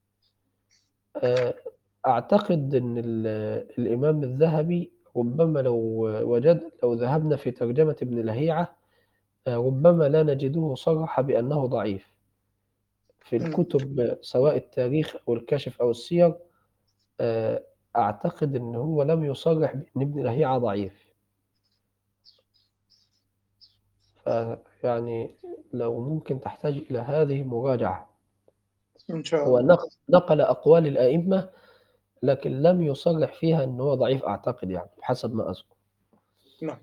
أعتقد أن الإمام الذهبي ربما لو وجد لو ذهبنا في ترجمة ابن لهيعة ربما لا نجده صرح بأنه ضعيف في الكتب سواء التاريخ أو الكشف أو السير. أعتقد أنه هو لم يصرح بأن ابن لهيعة ضعيف. يعني لو ممكن تحتاج إلى هذه مراجعة. إن شاء هو الله. نقل أقوال الأئمة لكن لم يصرح فيها أنه هو ضعيف أعتقد يعني حسب ما أذكر. نعم.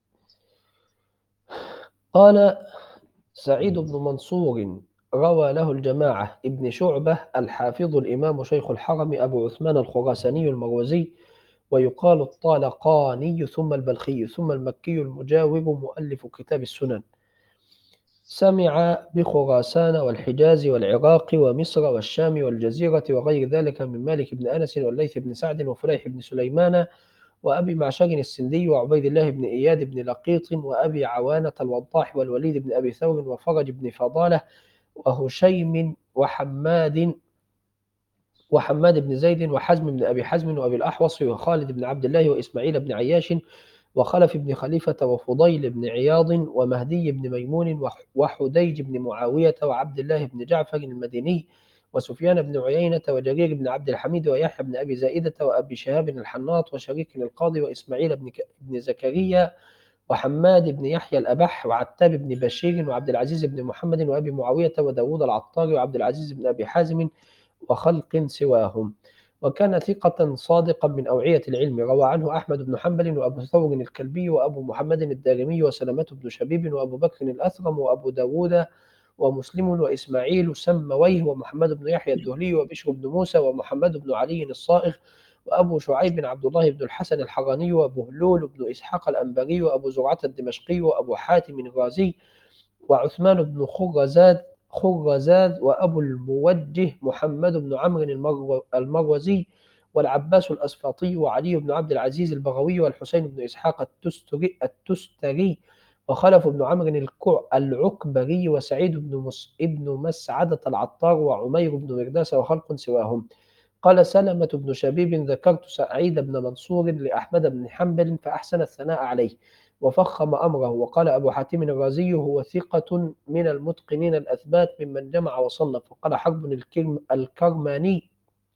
قال سعيد بن منصور روى له الجماعة ابن شعبة الحافظ الإمام شيخ الحرم أبو عثمان الخراساني المروزي ويقال الطالقاني ثم البلخي ثم المكي المجاور مؤلف كتاب السنن. سمع بخراسان والحجاز والعراق ومصر والشام والجزيرة وغير ذلك من مالك بن أنس والليث بن سعد وفليح بن سليمان وأبي معشر السندي وعبيد الله بن إياد بن لقيط وأبي عوانة الوضاح والوليد بن أبي ثور وفرج بن فضالة وهشيم وحماد وحماد بن زيد وحزم بن أبي حزم وأبي الأحوص وخالد بن عبد الله وإسماعيل بن عياش وخلف بن خليفة وفضيل بن عياض ومهدي بن ميمون وحديج بن معاوية وعبد الله بن جعفر المديني وسفيان بن عيينة وجرير بن عبد الحميد ويحيى بن أبي زائدة وأبي شهاب الحناط وشريك القاضي وإسماعيل بن, بن زكريا وحماد بن يحيى الأبح وعتاب بن بشير وعبد العزيز بن محمد وأبي معاوية وداود العطار وعبد العزيز بن أبي حازم وخلق سواهم. وكان ثقة صادقا من أوعية العلم. روى عنه أحمد بن حنبل وأبو ثور الكلبي وأبو محمد الدارمي وسلمة بن شبيب وأبو بكر الأثرم وأبو داود ومسلم وإسماعيل سمويه ومحمد بن يحيى الدهلي وبشر بن موسى ومحمد بن علي الصائغ وأبو شعيب عبد الله بن الحسن الحراني وبهلول بن إسحاق الأنباري وأبو زرعة الدمشقي وأبو حاتم الرازي وعثمان بن خرزاد خرزاد وأبو الموجه محمد بن عمرو المروزي والعباس الأسفاطي وعلي بن عبد العزيز البغوي والحسين بن إسحاق التستري, التستري وخلف بن عمرو العكبري وسعيد بن مس ابن مسعدة العطار وعمير بن مرداس وخلق سواهم. قال سلمة بن شبيب ذكرت سعيد بن منصور لأحمد بن حنبل فأحسن الثناء عليه وفخم أمره. وقال أبو حاتم الرازي هو ثقة من المتقنين الأثبات ممن جمع وصنف. وقال حرب الكرم الكرماني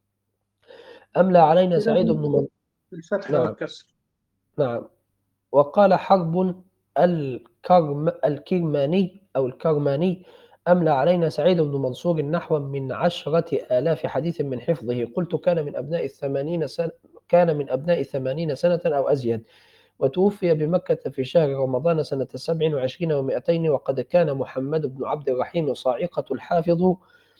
أملى علينا سعيد بن منصور الفتح نعم والكسر. نعم. وقال حرب الكرم الكرماني أو الكرماني أملى علينا سعيد بن منصور نحو من عشرة آلاف حديث من حفظه. قلت كان من أبناء الثمانين سنة كان من أبناء ثمانين سنة أو أزيد وتوفي بمكة في شهر رمضان سنة سبع وعشرين ومائتين. وقد كان محمد بن عبد الرحيم صاعقة الحافظ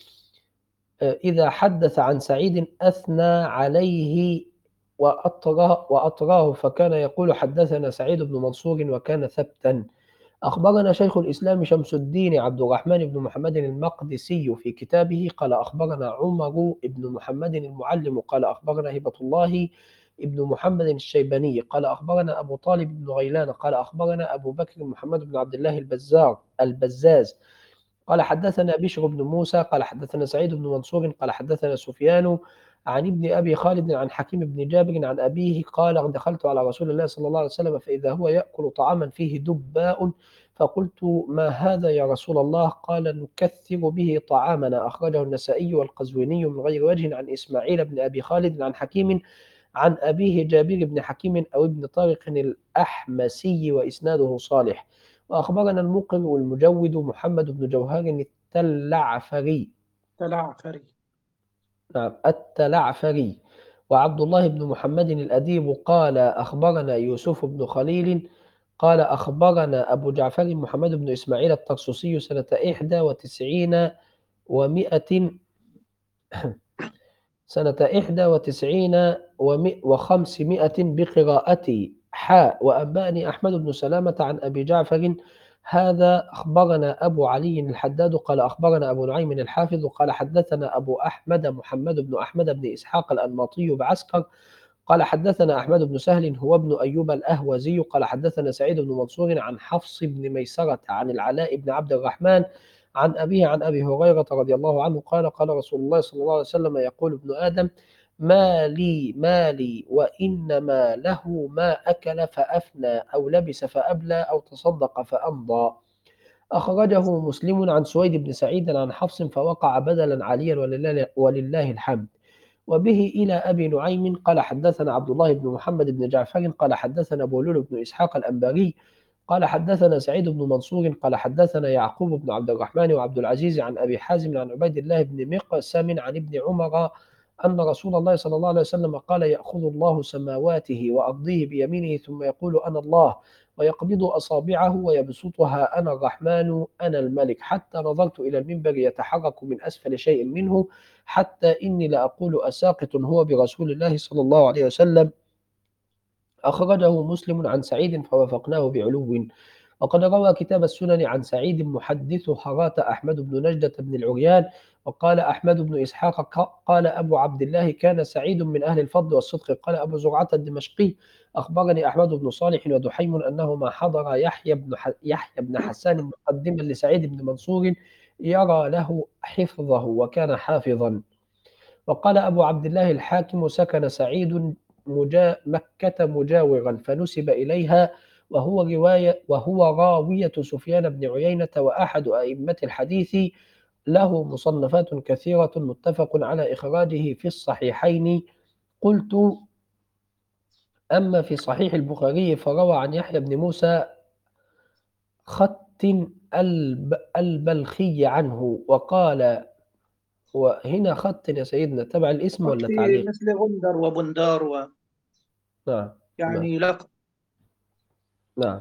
إذا حدث عن سعيد أثنى عليه وأطراه, وأطراه فكان يقول حدثنا سعيد بن منصور وكان ثبتا. أخبرنا شيخ الإسلام شمس الدين عبد الرحمن بن محمد المقدسي في كتابه قال أخبرنا عمر بن محمد المعلم قال أخبرنا هبة الله ابن محمد الشيباني قال أخبرنا أبو طالب بن غيلان قال أخبرنا أبو بكر محمد بن عبد الله البزار البزاز قال حدثنا بشر بن موسى قال حدثنا سعيد بن منصور قال حدثنا سفيان عن ابن أبي خالد عن حكيم بن جابر عن أبيه قال دخلت على رسول الله صلى الله عليه وسلم فإذا هو يأكل طعاما فيه دباء فقلت ما هذا يا رسول الله؟ قال نكثر به طعامنا. أخرجه النسائي والقزويني من غير وجه عن إسماعيل بن أبي خالد عن حكيم عن أبيه جابر بن حكيم أو ابن طارق الأحمسي وإسناده صالح. وأخبرنا المقر والمجود محمد بن جوهر التلعفري تلعفري. نعم التلعفري وعبد الله بن محمد الأديب قال أخبرنا يوسف بن خليل قال أخبرنا أبو جعفر محمد بن إسماعيل الطرسوسي سنة إحدى وتسعين ومائة سنة إحدى وتسعين وخمسمائة بقراءتي حاء. وأنبأني أحمد بن سلامة عن أبي جعفر هذا أخبرنا أبو علي الحداد قال أخبرنا أبو نعيم الحافظ قال حدثنا أبو أحمد محمد بن أحمد بن إسحاق الأنماطي بعسكر قال حدثنا أحمد بن سهل هو ابن أيوب الأهوزي قال حدثنا سعيد بن منصور عن حفص بن ميسرة عن العلاء بن عبد الرحمن عن أبيه عن أبي هريرة رضي الله عنه قال قال رسول الله صلى الله عليه وسلم يقول ابن آدم ما لي ما لي وإنما له ما أكل فأفنى أو لبس فأبلى أو تصدق فأمضى. أخرجه مسلم عن سويد بن سعيد عن حفص فوقع بدلا عاليا ولله, ولله الحمد. وبه إلى أبي نعيم قال حدثنا عبد الله بن محمد بن جعفر قال حدثنا بولول بن إسحاق الأنباري قال حدثنا سعيد بن منصور قال حدثنا يعقوب بن عبد الرحمن وعبد العزيز عن أبي حازم عن عبيد الله بن مقسم عن ابن عمر أن رسول الله صلى الله عليه وسلم قال يأخذ الله سماواته وأرضيه بيمينه ثم يقول أنا الله ويقبض أصابعه ويبسطها أنا الرحمن أنا الملك حتى نظرت إلى المنبر يتحرك من أسفل شيء منه حتى إني لأقول أساقط هو برسول الله صلى الله عليه وسلم. أخرجه مسلم عن سعيد فوافقناه بعلو. وقد روى كتاب السنن عن سعيد محدث حرات أحمد بن نجدة بن العريان وقال أحمد بن إسحاق قال أبو عبد الله كان سعيد من أهل الفضل والصدق. قال أبو زرعة الدمشقي أخبرني أحمد بن صالح ودحيم أنهما حضر يحيى بن يحيى بن حسان مقدما لسعيد بن منصور يرى له حفظه وكان حافظا. وقال أبو عبد الله الحاكم سكن سعيد مجا مكة مجاورا فنسب إليها وهو رواية وهو راوية سفيان بن عيينة وأحد أئمة الحديث له مصنفات كثيرة متفق على إخراجه في الصحيحين. قلت أما في صحيح البخاري فروى عن يحيى بن موسى خط البلخي عنه وقال وهنا خط يا سيدنا تبع الاسم ولا تعليق؟ مثل غندر وبندار و... نعم يعني لقب. نعم.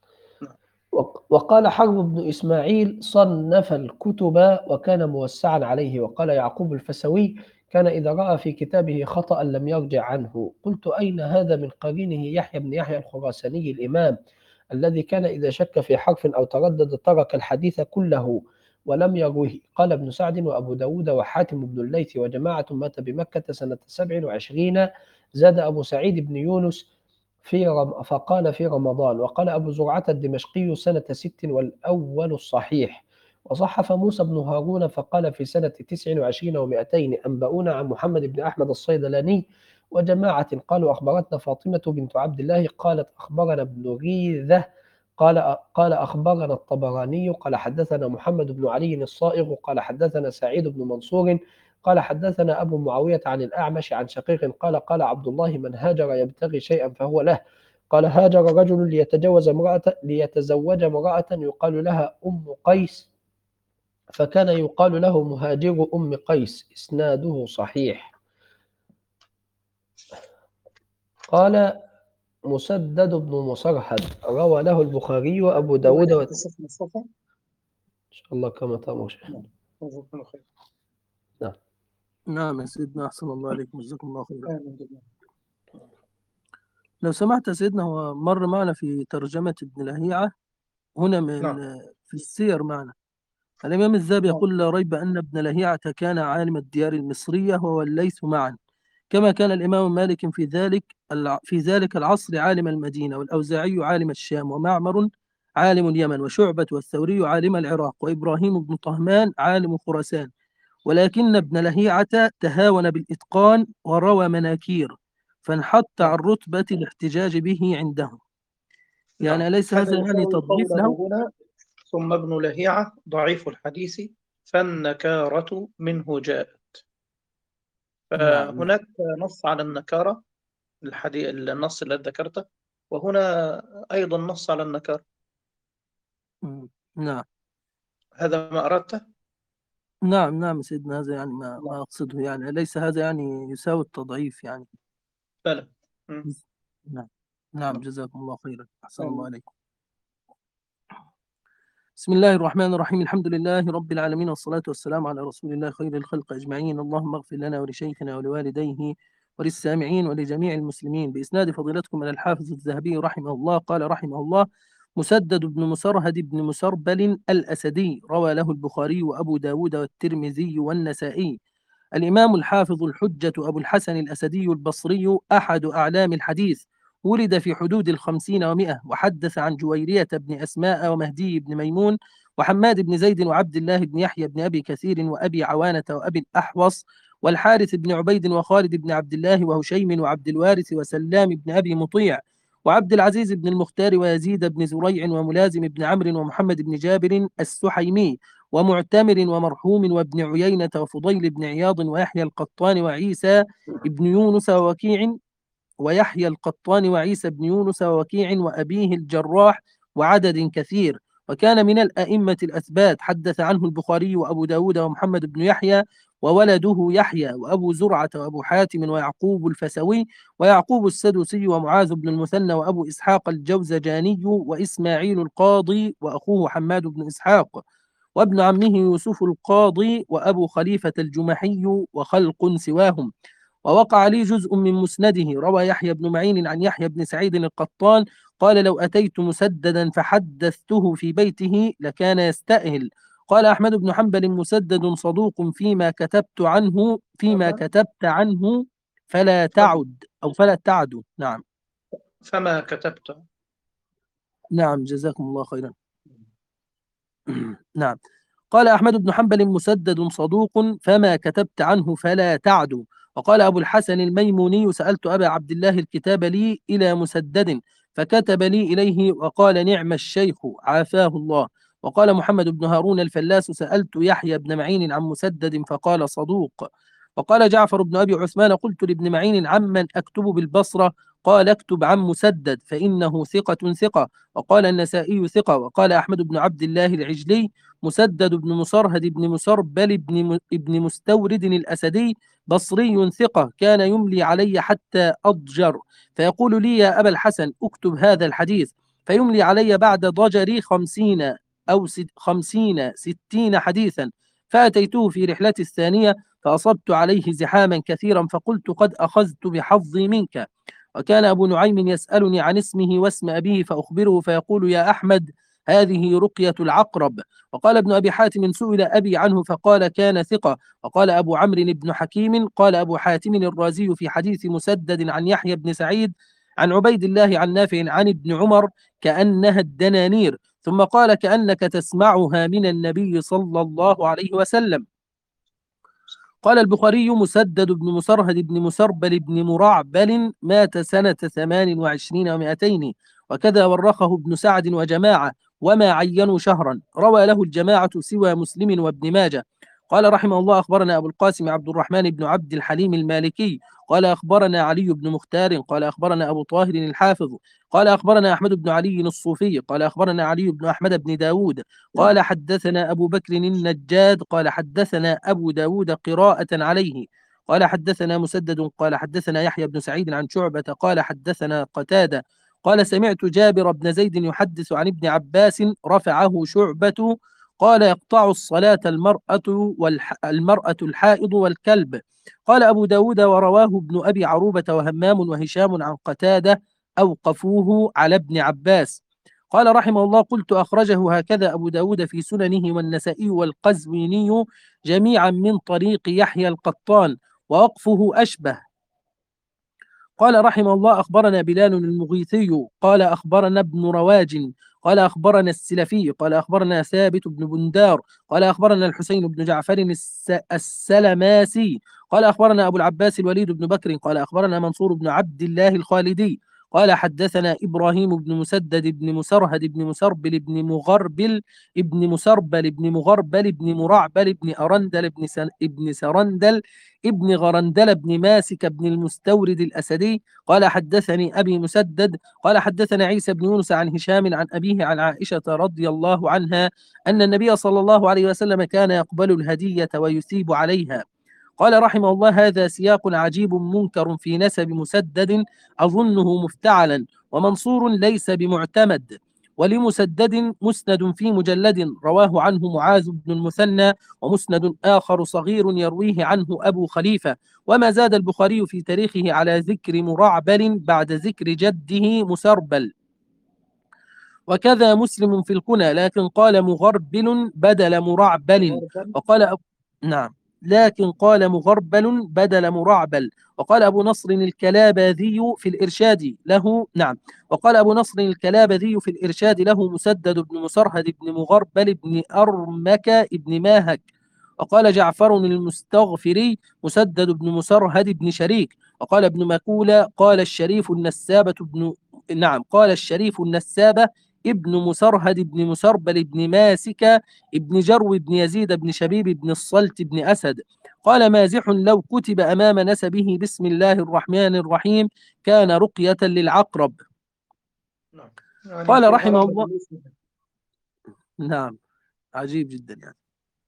وقال حرب بن إسماعيل صنف الكتب وكان موسعا عليه. وقال يعقوب الفسوي كان إذا رأى في كتابه خطأ لم يرجع عنه. قلت أين هذا من قرينه يحيى بن يحيى الخراساني الإمام الذي كان إذا شك في حرف أو تردد ترك الحديث كله ولم يروه؟ قال ابن سعد وأبو داود وحاتم بن الليث وجماعة مات بمكة سنة سبع وعشرين. زاد أبو سعيد بن يونس في رم... فقال في رمضان. وقال أبو زرعة الدمشقي سنة ست والأول الصحيح. وصحف موسى بن هارون فقال في سنة تسع وعشرين ومائتين. أنبؤونا عن محمد بن أحمد الصيدلاني وجماعة قالوا أخبرتنا فاطمة بنت عبد الله قالت أخبرنا ابن غيثة قال قال أخبرنا الطبراني قال حدثنا محمد بن علي الصائغ قال حدثنا سعيد بن منصور قال حدثنا أبو معاوية عن الأعمش عن شقيق قال قال عبد الله من هاجر يبتغي شيئا فهو له. قال هاجر رجل ليتجوز امرأة ليتزوج امرأة يقال لها أم قيس فكان يقال له مهاجر أم قيس. إسناده صحيح. قال مسدد بن مصرحد روى له البخاري وأبو داود و... إن شاء الله كما تأمر شيخنا. نعم نعم يا سيدنا أحسن الله عليكم جزاكم الله خيرا. لو سمحت يا سيدنا هو مر معنا في ترجمة ابن لهيعة هنا من نعم. في السير معنا الإمام الذهبي يقول لا ريب أن ابن لهيعة كان عالم الديار المصرية وهو الليث معا كما كان الإمام مالك في ذلك في ذلك العصر عالم المدينة والأوزاعي عالم الشام ومعمر عالم اليمن وشعبة والثوري عالم العراق وإبراهيم بن طهمان عالم خراسان ولكن ابن لهيعة تهاون بالإتقان وروى مناكير فانحط عن رتبة الاحتجاج به عندهم. يعني نعم. أليس هذا هذا يعني يساوي تضعيف قوله له؟ هنا ثم ابن لهيعة ضعيف الحديث فالنكارة منه جاءت. نعم نعم فهناك نص على النكارة، الحديث النص الذي ذكرته، وهنا أيضا نص على النكارة. م. نعم هذا ما أردته. نعم نعم سيدنا، هذا يعني ما, نعم. ما أقصده، يعني أليس هذا يعني يساوي التضعيف يعني. بلى. م. نعم نعم، نعم. جزاكم الله خيرا، أحسن الله آمين. عليكم. بسم الله الرحمن الرحيم، الحمد لله رب العالمين، والصلاة والسلام على رسول الله خير الخلق أجمعين. اللهم اغفر لنا ولشيخنا ولوالديه وللسامعين ولجميع المسلمين. بإسناد فضيلتكم إلى الحافظ الذهبي رحمه الله قال رحمه الله: مسدد بن مسرهد بن مسربل الأسدي روى له البخاري وأبو داود والترمذي والنسائي. الإمام الحافظ الحجة أبو الحسن الأسدي البصري أحد أعلام الحديث، ولد في حدود الخمسين ومئة، وحدث عن جويرية بن أسماء ومهدي بن ميمون وحماد بن زيد وعبد الله بن يحيى بن أبي كثير وأبي عوانة وأبي الأحوص والحارث بن عبيد وخالد بن عبد الله وهشيم وعبد الوارث وسلام بن أبي مطيع وعبد العزيز بن المختار ويزيد بن زريع وملازم بن عمرو ومحمد بن جابر السحيمي ومعتمر ومرحوم وابن عيينة وفضيل بن عياض ويحيى القطان وعيسى بن يونس ووكيع ويحيى القطان وعيسى بن يونس ووكيع وأبيه الجراح وعدد كثير. وكان من الأئمة الأثبات، حدث عنه البخاري وأبو داود ومحمد بن يحيى وولده يحيى وأبو زرعة وأبو حاتم ويعقوب الفسوي ويعقوب السدوسي ومعاذ بن المثنى وأبو إسحاق الجوزجاني وإسماعيل القاضي وأخوه حماد بن إسحاق وابن عمه يوسف القاضي وأبو خليفة الجمحي وخلق سواهم. ووقع لي جزء من مسنده. روى يحيى بن معين عن يحيى بن سعيد القطان قال: لو أتيت مسددا فحدثته في بيته لكان يستأهل. قال أحمد بن حنبل: مسدد صدوق فيما كتبت عنه فيما فما كتبت عنه فلا فما تعد أو فلا تعد. نعم فما كتبت. نعم، جزاكم الله خيرا. نعم. قال أحمد بن حنبل: مسدد صدوق فما كتبت عنه فلا تعدو. وقال أبو الحسن الميموني: سألت أبا عبد الله الكتاب لي إلى مسدد فكتب لي إليه وقال: نعم الشيخ عافاه الله. وقال محمد بن هارون الفلاس: سألت يحيى بن معين عن مسدد فقال: صدوق. وقال جعفر بن أبي عثمان: قلت لابن معين: عمن أكتب بالبصرة؟ قال: اكتب عن مسدد فإنه ثقة ثقة. وقال النسائي: ثقة. وقال أحمد بن عبد الله العجلي: مسدد بن مصرهد بن مسربل بن ابن مستورد الأسدي بصري ثقة، كان يملي علي حتى أضجر فيقول لي: يا أبا الحسن اكتب هذا الحديث، فيملي علي بعد ضجري خمسين أو ست خمسين ستين حديثا. فأتيته في رحلتي الثانية فأصبت عليه زحاما كثيرا فقلت: قد أخذت بحظي منك. وكان أبو نعيم يسألني عن اسمه واسم أبيه فأخبره فيقول: يا أحمد هذه رقية العقرب. وقال ابن أبي حاتم: سئل أبي عنه فقال: كان ثقة. وقال أبو عمرو بن حكيم: قال أبو حاتم الرازي في حديث مسدد عن يحيى بن سعيد عن عبيد الله عن نافع عن ابن عمر: كأنها الدنانير. ثم قال: كأنك تسمعها من النبي صلى الله عليه وسلم. قال البخاري: مسدد بن مسرهد بن مسربل بن مرعبل مات سنة ثمان وعشرين ومائتين. وكذا ورخه ابن سعد وجماعة وما عينوا شهرا. روى له الجماعة سوى مسلم وابن ماجه. قال رحمه الله: أخبرنا أبو القاسم عبد الرحمن بن عبد الحليم المالكي قال أخبرنا علي بن مختار قال أخبرنا أبو طاهر الحافظ قال أخبرنا أحمد بن علي الصوفي قال أخبرنا علي بن أحمد بن داود قال حدثنا أبو بكر النجاد قال حدثنا أبو داود قراءة عليه قال حدثنا مسدد قال حدثنا يحيى بن سعيد عن شعبة قال حدثنا قتادة قال سمعت جابر بن زيد يحدث عن ابن عباس رفعه شعبة قال: يقطع الصلاة المرأة والح... المرأة الحائض والكلب. قال أبو داود: ورواه ابن أبي عروبة وهمام وهشام عن قتادة أوقفوه على ابن عباس. قال رحمه الله: قلت: أخرجه هكذا أبو داود في سننه والنسائي والقزويني جميعا من طريق يحيى القطان ووقفه أشبه. قال رحمه الله: أخبرنا بلال المغيثي قال أخبرنا ابن رواج قال أخبرنا السلفي قال أخبرنا ثابت بن بندار قال أخبرنا الحسين بن جعفر الس- السلماسي قال أخبرنا أبو العباس الوليد بن بكر قال أخبرنا منصور بن عبد الله الخالدي قال حدثنا إبراهيم بن مسدد بن مسرهد بن مسربل بن مغربل ابن مسربل بن مغربل بن مرعبل بن أرندل بن سن ابن سرندل ابن غرندل بن ماسك بن المستورد الأسدي قال حدثني أبي مسدد قال حدثنا عيسى بن يونس عن هشام عن أبيه عن عائشة رضي الله عنها أن النبي صلى الله عليه وسلم كان يقبل الهدية ويثيب عليها. قال رحمه الله: هذا سياق عجيب منكر في نسب مسدد أظنه مفتعلا، ومنصور ليس بمعتمد، ولمسدد مسند في مجلد رواه عنه معاذ بن المثنى، ومسند آخر صغير يرويه عنه أبو خليفة. وما زاد البخاري في تاريخه على ذكر مرعبل بعد ذكر جده مسربل. وكذا مسلم في الكنى، لكن قال مغربل بدل مرعبل. وقال أب... نعم لكن قال مغربل بدل مرعبل. وقال أبو نصر الكلاباذي في الإرشاد له نعم وقال أبو نصر الكلاباذي في الإرشاد له مسدد بن مسرهد بن مغربل بن أرمك بن ماهك. وقال جعفر المستغفري مسدد بن مسرهد بن شريك. وقال ابن مكولة قال الشريف النسابة بن نعم قال الشريف النسابة ابن مسرهد بن مسربل بن ماسك ابن جرو بن يزيد بن شبيب بن الصلت بن أسد. قال مازح: لو كتب أمام نسبه بسم الله الرحمن الرحيم كان رقية للعقرب. نعم. يعني قال في رحمه غرابة الله الاسم. نعم عجيب جدا يعني.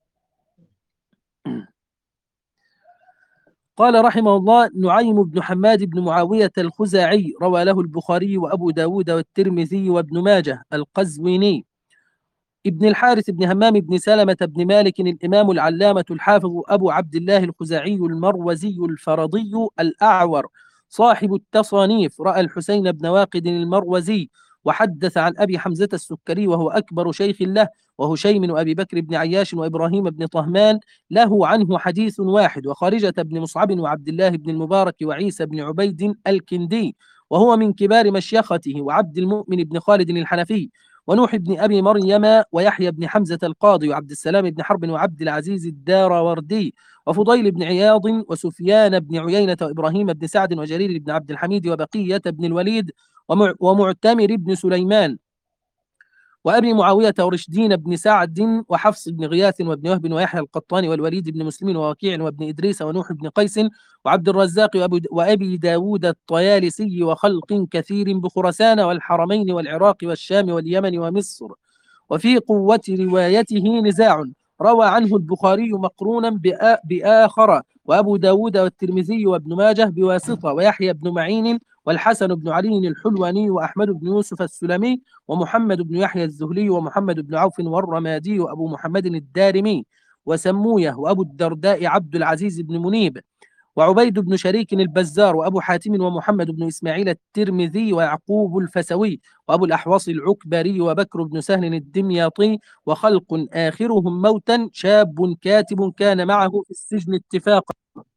قال رحمه الله: نعيم بن حماد بن معاوية الخزاعي روى له البخاري وأبو داود والترمذي وابن ماجه. القزويني ابن الحارث بن همام بن سلمة بن مالك الإمام العلامة الحافظ أبو عبد الله الخزاعي المروزي الفرضي الأعور صاحب التصانيف، رأى الحسين بن واقد المروزي وحدث عن أبي حمزة السكري وهو أكبر شيخ له، وهشيم وأبي بكر بن عياش وإبراهيم بن طهمان له عنه حديث واحد، وخارجة بن مصعب وعبد الله بن المبارك وعيسى بن عبيد الكندي وهو من كبار مشيخته، وعبد المؤمن بن خالد الحنفي، ونوح بن أبي مريم ويحيى بن حمزة القاضي وعبد السلام بن حرب وعبد العزيز الداروردي وفضيل بن عياض وسفيان بن عيينة وإبراهيم بن سعد وجرير بن عبد الحميد وبقية بن الوليد ومع ومعتمر بن سليمان وأبي معاوية ورشدين بن سعد وحفص بن غياث وابن وهب ويحيى القطان والوليد بن مسلم ووكيع وابن إدريس ونوح بن قيس وعبد الرزاق وأبي داود الطيالسي وخلق كثير بخرسان والحرمين والعراق والشام واليمن ومصر. وفي قوة روايته نزاع، روى عنه البخاري مقرونا بآخر، وأبو داود والترمذي وابن ماجه بواسطة، ويحيى بن معين والحسن بن علي الحلواني وأحمد بن يوسف السلمي ومحمد بن يحيى الزهلي ومحمد بن عوف والرمادي وأبو محمد الدارمي وسمويه وأبو الدرداء عبد العزيز بن منيب وعبيد بن شريك البزار وأبو حاتم ومحمد بن إسماعيل الترمذي ويعقوب الفسوي وأبو الأحوص العكبري وبكر بن سهل الدمياطي وخلق آخرهم موتا شاب كاتب كان معه في السجن اتفاقا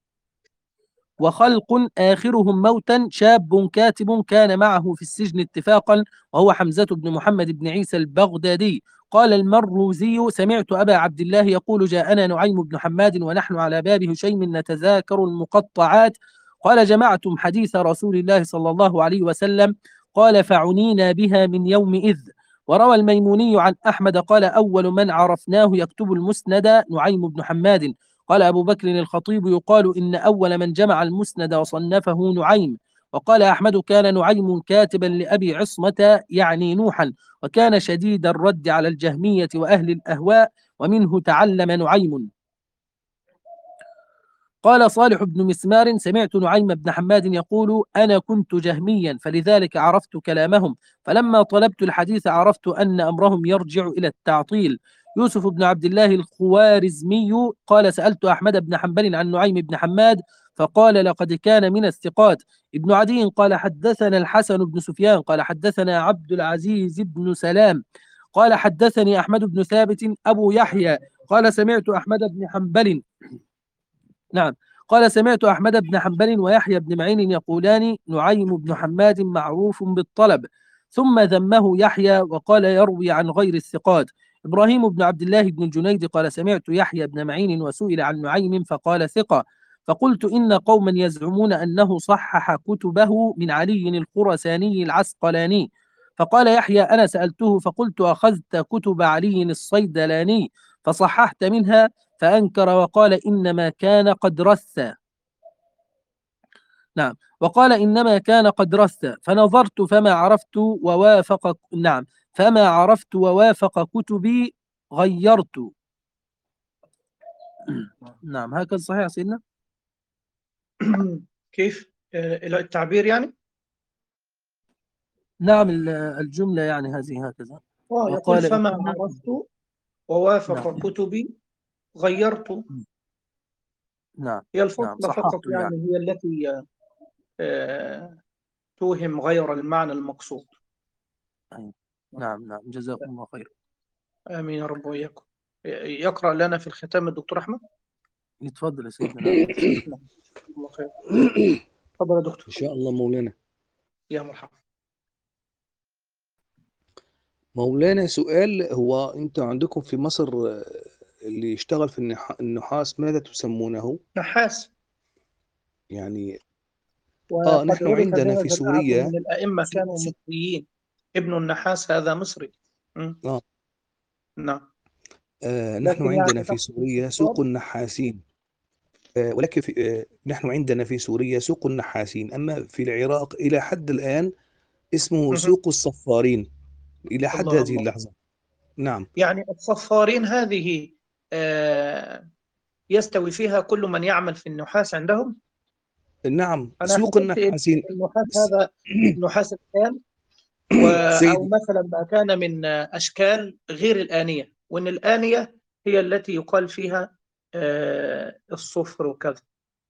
وخلق آخرهم موتا شاب كاتب كان معه في السجن اتفاقا وهو حمزة بن محمد بن عيسى البغدادي. قال المروزي: سمعت أبا عبد الله يقول: جاءنا نعيم بن حماد ونحن على باب هشيم نتذاكر المقطعات، قال: جمعتم حديث رسول الله صلى الله عليه وسلم، قال: فعنينا بها من يومئذ. وروى الميموني عن أحمد قال: أول من عرفناه يكتب المسند نعيم بن حماد. قال أبو بكر الخطيب: يقال إن أول من جمع المسند وصنفه نعيم. وقال أحمد: كان نعيم كاتبا لأبي عصمة يعني نوحا، وكان شديد الرد على الجهمية وأهل الأهواء، ومنه تعلم نعيم. قال صالح بن مسمار: سمعت نعيم بن حماد يقول: أنا كنت جهميا فلذلك عرفت كلامهم، فلما طلبت الحديث عرفت أن أمرهم يرجع إلى التعطيل. يوسف بن عبد الله الخوارزمي قال: سألت أحمد بن حنبل عن نعيم بن حماد فقال: لقد كان من الثقات. ابن عدي قال: حدثنا الحسن بن سفيان قال: حدثنا عبد العزيز بن سلام قال: حدثني أحمد بن ثابت أبو يحيى قال: سمعت أحمد بن حنبل نعم قال سمعت أحمد بن حنبل ويحيى بن معين يقولان نعيم بن حماد معروف بالطلب، ثم ذمه يحيى وقال يروي عن غير الثقات. إبراهيم بن عبد الله بن الجنيد قال سمعت يحيى بن معين وسئل عن نعيم فقال ثقة، فقلت إن قوما يزعمون أنه صحح كتبه من علي الخرساني العسقلاني. فقال يحيى أنا سألته فقلت أخذت كتب علي الصيدلاني فصححت منها؟ فأنكر وقال إنما كان قد رث. نعم، وقال إنما كان قد رث، فنظرت فما عرفت ووافق نعم فما عرفت ووافق كتبي غيرت. نعم، هكذا صحيح سيدنا. كيف آه، التعبير يعني؟ نعم، ال- الجملة يعني هذه هكذا. آه يقول وقال فما إنما عرفت ووافق نعم كتبي غيرت. نعم هي نعم الفصلة فقط صححته يعني. يعني هي التي آه، توهم غير المعنى المقصود. أيوة. نعم نعم، جزاكم الله خير. آمين يا رب وإياكم. يقرأ لنا في الختام الدكتور أحمد. يتفضل يا سيدنا. نعم. نعم. الله خير. تفضل يا دكتور. إن شاء الله مولانا. يا مرحبا. مولانا سؤال، هو أنتوا عندكم في مصر آه، اللي يشتغل في النح- النحاس ماذا تسمونه؟ نحاس. يعني آه وقد نحن عرف عندنا هذا في جماعة سوريا من الأئمة سوق كانوا سوق مصريين. ابن النحاس هذا مصري. م. آه نعم. آه، نحن لكن عندنا يعني في سوريا باختصار سوق النحاسين. آه ولكن في آه نحن عندنا في سوريا سوق النحاسين، أما في العراق إلى حد الآن اسمه مهم. سوق الصفارين إلى حد الله هذه الله. اللحظة. نعم يعني الصفارين هذه آه، يستوي فيها كل من يعمل في النحاس عندهم. نعم أنا سوق حسبت إن النحاسين. النحاس س- هذا نحاس الآن و... أو سيدي مثلا بقى كان من أشكال غير الآنية، وإن الآنية هي التي يقال فيها آه، الصفر وكذا.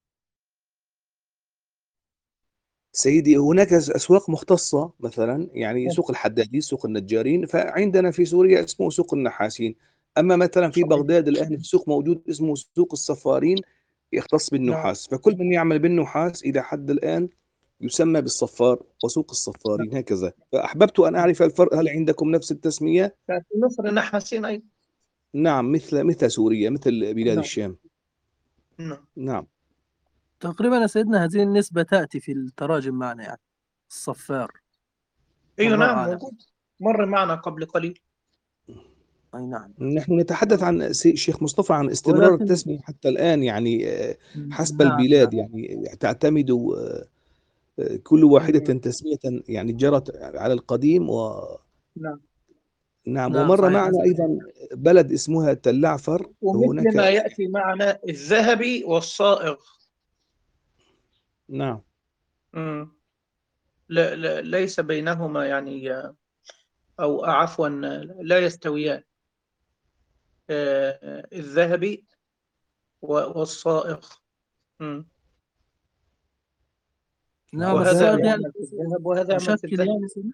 سيدي هناك أسواق مختصة، مثلا يعني سوق الحدادين، سوق النجارين، فعندنا في سوريا اسمه سوق النحاسين. أما مثلا في صحيح. بغداد الآن في سوق موجود اسمه سوق الصفارين يختص نعم. بالنحاس، فكل من يعمل بالنحاس إلى حد الآن يسمى بالصفار وسوق نعم. الصفارين هكذا. فأحببت أن أعرف الفرق، هل عندكم نفس التسمية؟ في مصر نحاسين أيضا. نعم، مثل مثل سوريا، مثل بلاد نعم. الشام. نعم. نعم تقريبا يا سيدنا هذه النسبة تأتي في التراجم معنا يعني الصفار. أيوة والله نعم أعلم. موجود، مر معنا قبل قليل. أي نعم. نحن نتحدث عن سي- شيخ مصطفى عن استمرار ولكن التسمية حتى الآن، يعني آه، حسب نعم البلاد، نعم يعني تعتمد آه، آه، كل واحدة مم. تسمية يعني جرت على القديم. و نعم. نعم، نعم ومر صحيح. معنا أيضا بلد اسمها تلعفر ومثل ما هناك. يأتي معنا الذهبي والصائغ. نعم مم. لا لا ليس بينهما يعني، أو عفوا لا يستويان. آه، الذهبي و- والصائغ. مم. نعم و- وهذا الصائغ يعني بيعمل في الذهب وهذا يعمل في مشكل الذهب. يعني سيدنا.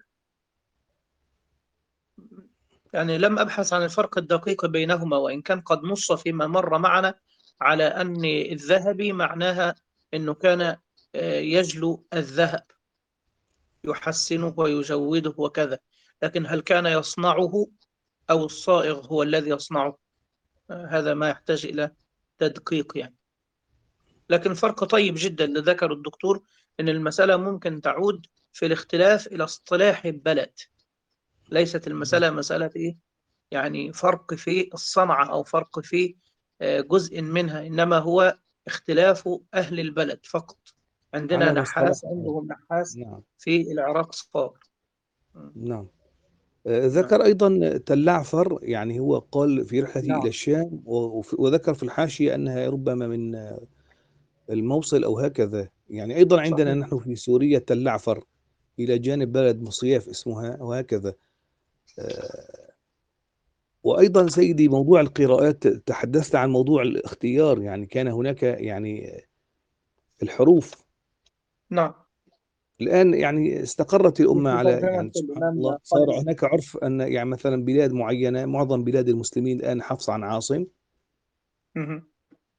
يعني لم أبحث عن الفرق الدقيق بينهما، وإن كان قد نص فيما مر معنا على أن الذهبي معناها أنه كان آه، يجلو الذهب، يحسنه ويجوده وكذا. لكن هل كان يصنعه أو الصائغ هو الذي يصنعه؟ آه، هذا ما يحتاج إلى تدقيق يعني. لكن فرق طيب جدا اللي ذكره الدكتور، أن المسألة ممكن تعود في الاختلاف إلى اصطلاح البلد. ليست المسألة مسألة إيه؟ يعني فرق في الصنعة أو فرق في آه، جزء منها، إنما هو اختلاف أهل البلد فقط. عندنا على مصطلح. نحاس، عندهم نحاس نعم في العراق صفار. نعم آه، نعم. ذكر أيضا تلعفر، يعني هو قال في رحلته إلى نعم. الشام، و- وذكر في الحاشية أنها ربما من آه، الموصل أو هكذا. يعني أيضا عندنا صحيح. نحن في سوريا تلعفر إلى جانب بلد مصياف اسمها وهكذا. آه، وأيضا سيدي موضوع القراءات، تحدثت عن موضوع الاختيار، يعني كان هناك يعني الحروف. نعم. الآن يعني استقرت في الأمة على، ترجمة يعني سبحان الإمام الله صار قلبي. هناك عرف أن يعني مثلا بلاد معينة، معظم بلاد المسلمين الآن حفص عن عاصم. مهم.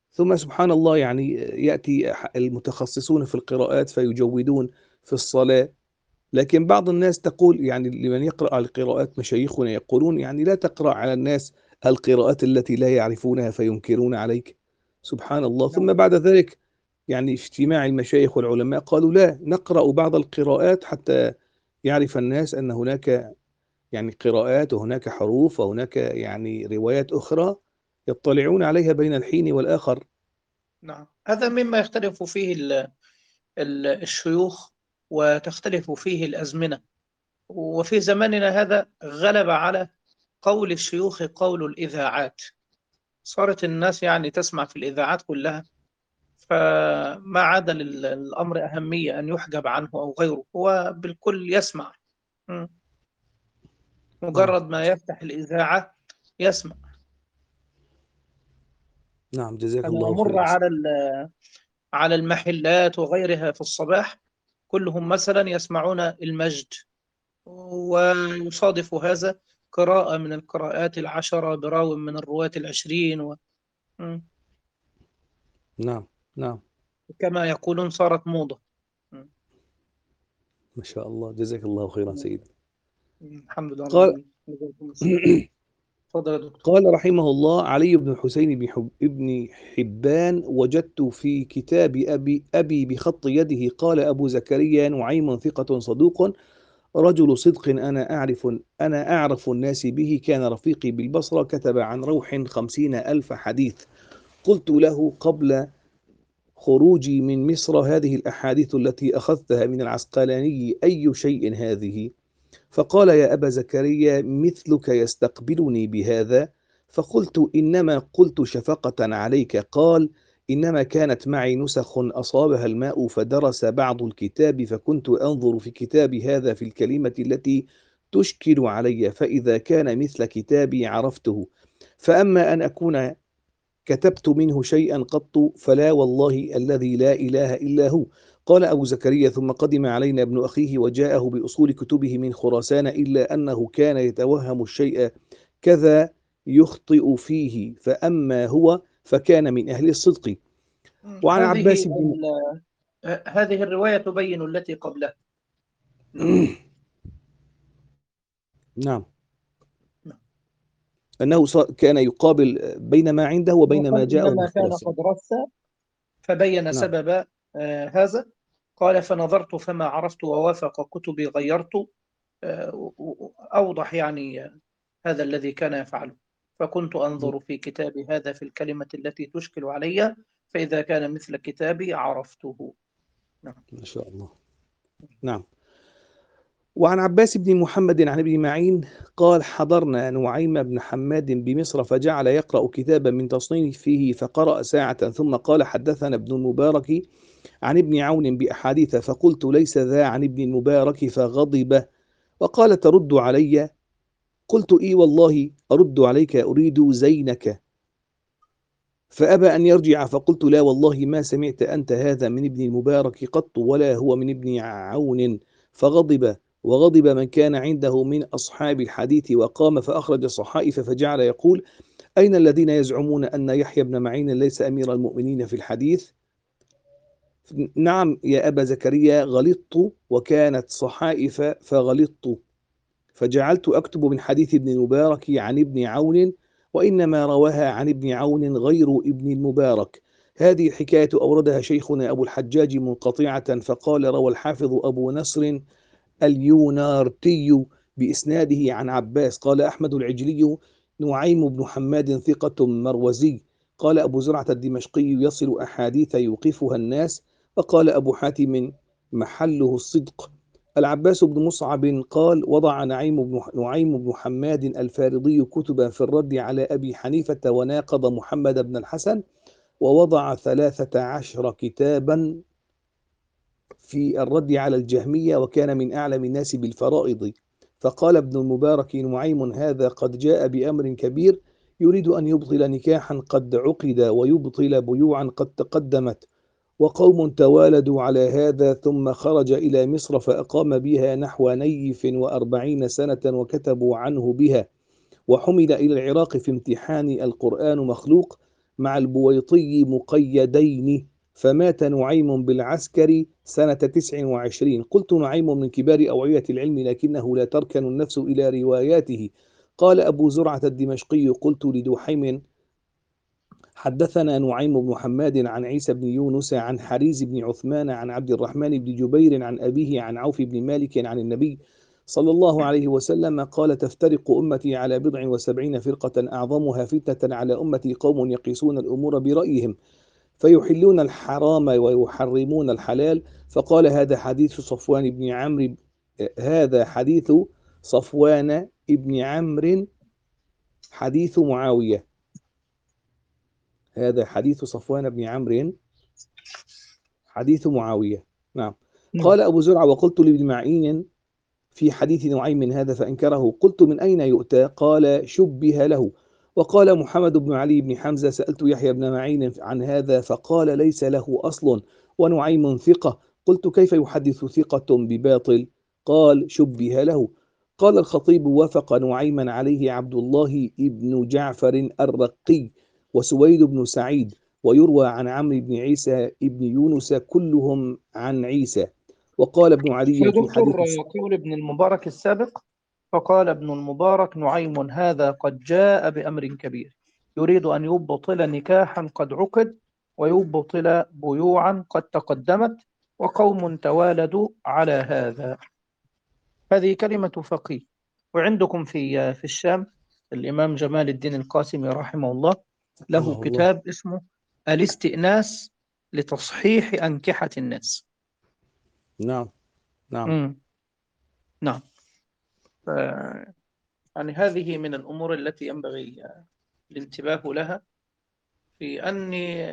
ثم سبحان الله يعني يأتي المتخصصون في القراءات فيجودون في الصلاة، لكن بعض الناس تقول يعني لمن يقرأ القراءات مشايخنا يقولون يعني لا تقرأ على الناس القراءات التي لا يعرفونها فينكرون عليك. سبحان الله. ثم نعم. بعد ذلك يعني في اجتماع المشايخ والعلماء قالوا لا، نقرأ بعض القراءات حتى يعرف الناس أن هناك يعني قراءات وهناك حروف وهناك يعني روايات أخرى يطلعون عليها بين الحين والآخر. نعم، هذا مما يختلف فيه ال- ال- الشيوخ، وتختلف فيه الأزمنة. وفي زماننا هذا غلب على قول الشيوخ قول الإذاعات. صارت الناس يعني تسمع في الإذاعات كلها، فما عاد لل- الأمر أهمية أن يحجب عنه أو غيره، هو بالكل يسمع. م. نعم مجرد ما يفتح الإذاعة يسمع. نعم جزاك أنا الله أمر خيرا. على ال- على المحلات وغيرها في الصباح، كلهم مثلا يسمعون المجد، ويصادف هذا قراءة من القراءات العشرة براو من الرواة العشرين و... م. نعم نعم كما يقولون صارت موضة. م. ما شاء الله جزاك الله خيرا م. سيدي. الحمد لله رب قال العالمين. جزاكم السلام. تفضل يا دكتور. قال رحمه الله علي بن الحسين بن حب ابن حبان: وجدت في كتاب أبي أبي بخط يده قال أبو زكريا نعيم ثقة صدوق رجل صدق أنا أعرف أنا أعرف الناس به كان رفيقي بالبصرة كتب عن روح خمسين ألف حديث. قلت له قبل خروجي من مصر: هذه الأحاديث التي أخذتها من العسقلاني أي شيء هذه؟ فقال: يا أبا زكريا مثلك يستقبلني بهذا. فقلت: إنما قلت شفقة عليك. قال: إنما كانت معي نسخ أصابها الماء فدرس بعض الكتاب، فكنت أنظر في كتاب هذا في الكلمة التي تشكل علي، فإذا كان مثل كتابي عرفته، فأما أن أكون كتبت منه شيئا قط فلا والله الذي لا إله إلا هو. قال أبو زكريا: ثم قدم علينا ابن أخيه وجاءه بأصول كتبه من خراسان، إلا أنه كان يتوهم الشيء كذا يخطئ فيه، فأما هو فكان من أهل الصدق. م. وعن هذه عباس بن ال... هذه الرواية تبين التي قبلها. نعم. نعم نعم. أنه ص- كان يقابل بين ما عنده وبين ما وقال جاءه من إنما كان خراسان. قد رث، فبين نعم سبب آه، هذا. قال فنظرت فما عرفت ووافق كتبي غيرت. آه، و- و- أوضح يعني آه، هذا الذي كان يفعله. فكنت أنظر في كتابي هذا في الكلمة التي تشكل علي، فإذا كان مثل كتابي عرفته. نعم. ما شاء الله. نعم. وعن عباس بن محمد عن ابن معين قال: حضرنا نعيم بن حماد بمصر فجعل يقرأ كتابا من تصنيفه فقرأ ساعة، ثم قال: حدثنا ابن المبارك عن ابن عون بأحاديث، فقلت: ليس ذا عن ابن المبارك، فغضب وقال: ترد علي؟ قلت: إي والله أرد عليك، أريد زينك. فأبى أن يرجع، فقلت: لا والله ما سمعت أنت هذا من ابن المبارك قط، ولا هو من ابن عون. فغضب وغضب من كان عنده من أصحاب الحديث، وقام فأخرج الصحائف فجعل يقول: أين الذين يزعمون أن يحيى بن معين ليس أمير المؤمنين في الحديث؟ نعم يا أبا زكريا غلطت، وكانت صحائف فغلطت، فجعلت أكتب من حديث ابن المبارك عن ابن عون، وإنما رواها عن ابن عون غير ابن المبارك. هذه الحكاية أوردها شيخنا أبو الحجاج منقطعة، فقال: روى الحافظ أبو نصر اليونارتي بإسناده عن عباس. قال أحمد العجلي: نعيم بن حماد ثقة مروزي. قال أبو زرعة الدمشقي: يصل أحاديث يوقفها الناس. وقال أبو حاتم: محله الصدق. العباس بن مصعب قال: وضع نعيم بن نعيم بن حماد الفارضي كتبا في الرد على أبي حنيفة، وناقض محمد بن الحسن، ووضع ثلاثة عشر كتابا في الرد على الجهمية، وكان من أعلم الناس بالفرائض. فقال ابن المبارك: نعيم هذا قد جاء بأمر كبير، يريد أن يبطل نكاحا قد عقد، ويبطل بيوعا قد تقدمت، وقوم توالدوا على هذا، ثم خرج إلى مصر فأقام بها نحو نيف وأربعين سنة، وكتبوا عنه بها، وحمل إلى العراق في امتحان القرآن مخلوق، مع البويطي مقيدين، فمات نعيم بالعسكر سنة تسع وعشرين. قلت نعيم من كبار أوعية العلم لكنه لا تركن النفس إلى رواياته. قال أبو زرعة الدمشقي قلت لدحيم حدثنا نعيم بن حماد عن عيسى بن يونس عن حريز بن عثمان عن عبد الرحمن بن جبير عن أبيه عن عوف بن مالك عن النبي صلى الله عليه وسلم قال تفترق أمتي على بضع وسبعين فرقة أعظمها فتنة على أمتي قوم يقيسون الأمور برأيهم فيحلون الحرام ويحرمون الحلال. فقال هذا حديث صفوان بن عمرو هذا حديث صفوان بن عمرو حديث معاوية هذا حديث صفوان بن عمرو حديث معاوية. نعم. قال أبو زرعة وقلت لابن معين في حديث نعيم هذا فأنكره. قلت من أين يؤتى؟ قال شبه له. وقال محمد بن علي بن حمزة سألت يحيى بن معين عن هذا فقال ليس له أصل ونعيم ثقة. قلت كيف يحدث ثقة بباطل؟ قال شبه له. قال الخطيب وافق نعيما عليه عبد الله بن جعفر الرقي وسويد بن سعيد ويروى عن عمرو بن عيسى بن يونس كلهم عن عيسى. وقال ابن يا علي في دكتور، حديث قول ابن المبارك السابق فقال ابن المبارك نعيم هذا قد جاء بأمر كبير يريد أن يبطل نكاحا قد عقد ويبطل بيوعا قد تقدمت وقوم توالدوا على هذا. هذه كلمة فقيه. وعندكم في في الشام الإمام جمال الدين القاسمي رحمه الله له الله الله. كتاب اسمه الاستئناس لتصحيح أنكحة الناس. نعم نعم مم. نعم. ف... يعني هذه من الأمور التي ينبغي الانتباه لها، في أن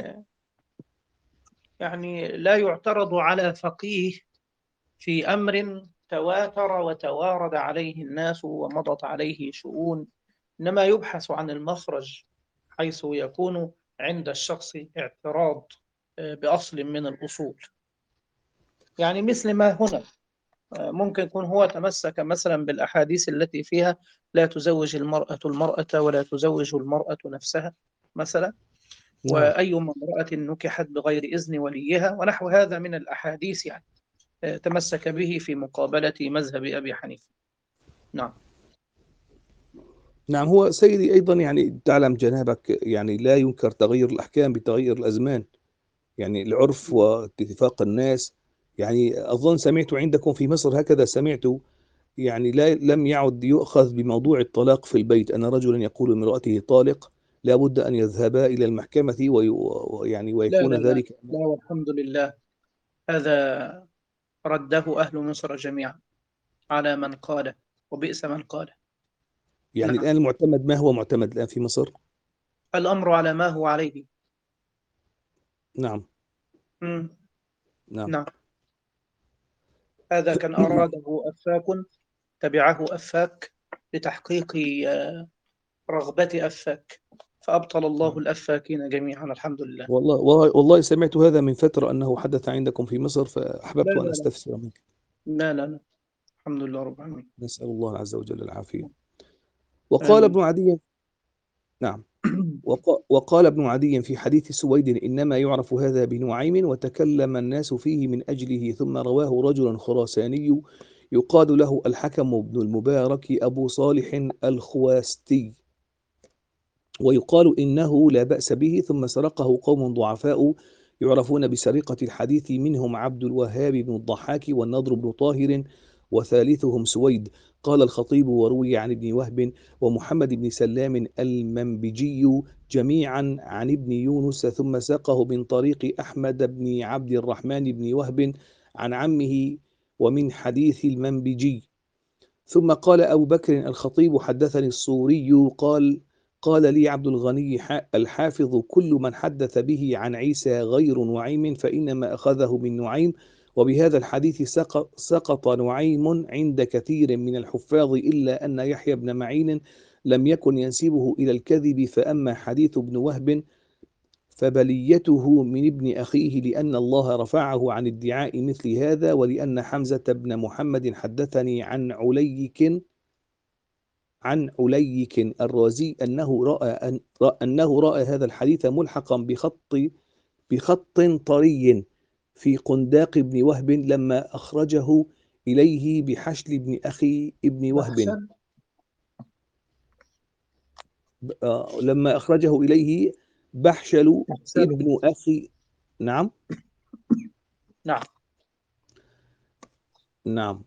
يعني لا يعترض على فقيه في أمر تواتر وتوارد عليه الناس ومضت عليه شؤون، إنما يبحث عن المخرج حيث يكون عند الشخص اعتراض بأصل من الأصول. يعني مثل ما هنا ممكن يكون هو تمسك مثلا بالأحاديث التي فيها لا تزوج المرأة المرأة ولا تزوج المرأة نفسها مثلا، نعم وأي امرأة نكحت بغير إذن وليها ونحو هذا من الأحاديث، يعني تمسك به في مقابلة مذهب أبي حنيفة. نعم. نعم. هو سيدي أيضا يعني تعلم جنابك يعني لا ينكر تغير الأحكام بتغير الأزمان، يعني العرف واتفاق الناس. يعني أظن سمعت عندكم في مصر هكذا، سمعت يعني لا لم يعد يؤخذ بموضوع الطلاق في البيت، أن رجلا يقول لامرأته طالق لا بد أن يذهبا إلى المحكمة ويعني لا ويكون لا لا ذلك. لا والحمد لله، هذا رده أهل مصر جميعا على من قال، وبئس من قال. يعني نعم. الآن المعتمد ما هو معتمد الآن في مصر؟ الأمر على ما هو عليه. نعم مم. نعم. نعم. هذا كان أراده أفاك تبعه أفاك لتحقيق رغبة أفاك، فأبطل الله الأفاكين جميعا الحمد لله. والله والله والله سمعت هذا من فترة أنه حدث عندكم في مصر، لا فأحببت أن لا لا أستفسر منك. لا لا لا الحمد لله رب العالمين. نسأل الله عز وجل العافية. وقال آمين. ابن عدي نعم. وق- وقال ابن عدي في حديث سويد إنما يعرف هذا بنعيم وتكلم الناس فيه من أجله. ثم رواه رجل خراساني يقال له الحكم بن المبارك أبو صالح الخواستي، ويقال إنه لا بأس به. ثم سرقه قوم ضعفاء يعرفون بسرقة الحديث، منهم عبد الوهاب بن الضحاك والنضر بن طاهر وثالثهم سويد. قال الخطيب وروي عن ابن وهب ومحمد بن سلام المنبجي جميعا عن ابن يونس، ثم ساقه من طريق أحمد بن عبد الرحمن بن وهب عن عمه ومن حديث المنبجي. ثم قال أبو بكر الخطيب حدثني الصوري قال قال لي عبد الغني الحافظ كل من حدث به عن عيسى غير نعيم فإنما أخذه من نعيم. وبهذا الحديث سقط نعيم عند كثير من الحفاظ إلا أن يحيى بن معين لم يكن ينسبه إلى الكذب. فأما حديث ابن وهب فبليته من ابن أخيه لأن الله رفعه عن ادعاء مثل هذا، ولأن حمزة بن محمد حدثني عن عليك عن عليك الرازي أنه رأى أن أنه رأى هذا الحديث ملحقا بخط بخط طري في قنداق ابن وهب لما أخرجه إليه بحشل ابن أخي ابن وهب بحشل آه، لما أخرجه إليه بحشل بحشل ابن أخي. نعم نعم نعم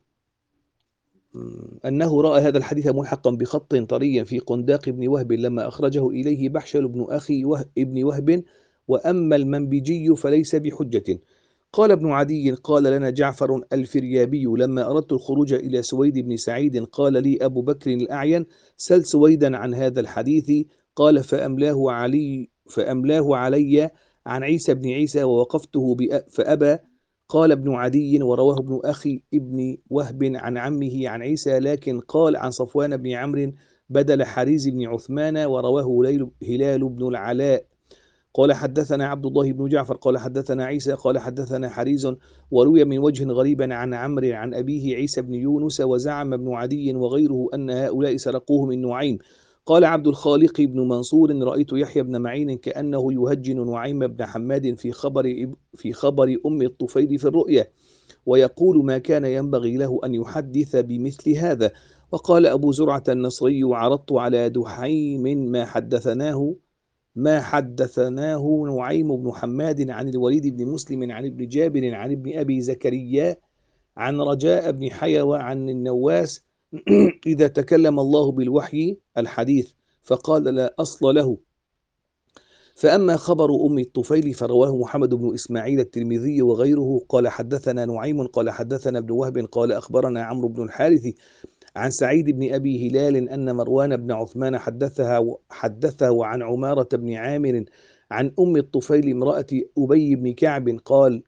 مم. أنه رأى هذا الحديث ملحقا بخط طري في قنداق ابن وهب لما أخرجه إليه بحشل ابن أخي وهب ابن وهب، وأما المنبجي فليس بحجة. قال ابن عدي قال لنا جعفر الفريابي لما أردت الخروج إلى سويد بن سعيد قال لي أبو بكر الأعين سل سويدا عن هذا الحديث. قال فأملاه علي فأملاه علي عن عيسى بن عيسى ووقفته فأبى. قال ابن عدي ورواه ابن أخي ابن وهب عن عمه عن عيسى، لكن قال عن صفوان بن عمرو بدل حريز بن عثمان، ورواه هلال بن العلاء قال حدثنا عبد الله بن جعفر قال حدثنا عيسى قال حدثنا حريز، وروي من وجه غريب عن عمرو عن أبيه عيسى بن يونس. وزعم ابن عدي وغيره أن هؤلاء سرقوه من نعيم. قال عبد الخالق بن منصور رأيت يحيى بن معين كأنه يهجن نعيم بن حماد في خبر في خبر أم الطفيل في الرؤيا، ويقول ما كان ينبغي له أن يحدث بمثل هذا. وقال أبو زرعة النصري عرضت على دحيم ما حدثناه ما حدثناه نعيم بن حماد عن الوليد بن مسلم عن ابن جابر عن ابن أبي زكريا عن رجاء بن حيوى عن النواس إذا تكلم الله بالوحي الحديث، فقال لا أصل له. فأما خبر أم الطفيل فرواه محمد بن إسماعيل الترمذي وغيره قال حدثنا نعيم قال حدثنا ابن وهب قال أخبرنا عمرو بن الحارث عن سعيد بن أبي هلال أن مروان بن عثمان حدثها حدثه عن عمارة بن عامر عن أم الطفيل امرأة أبي بن كعب قال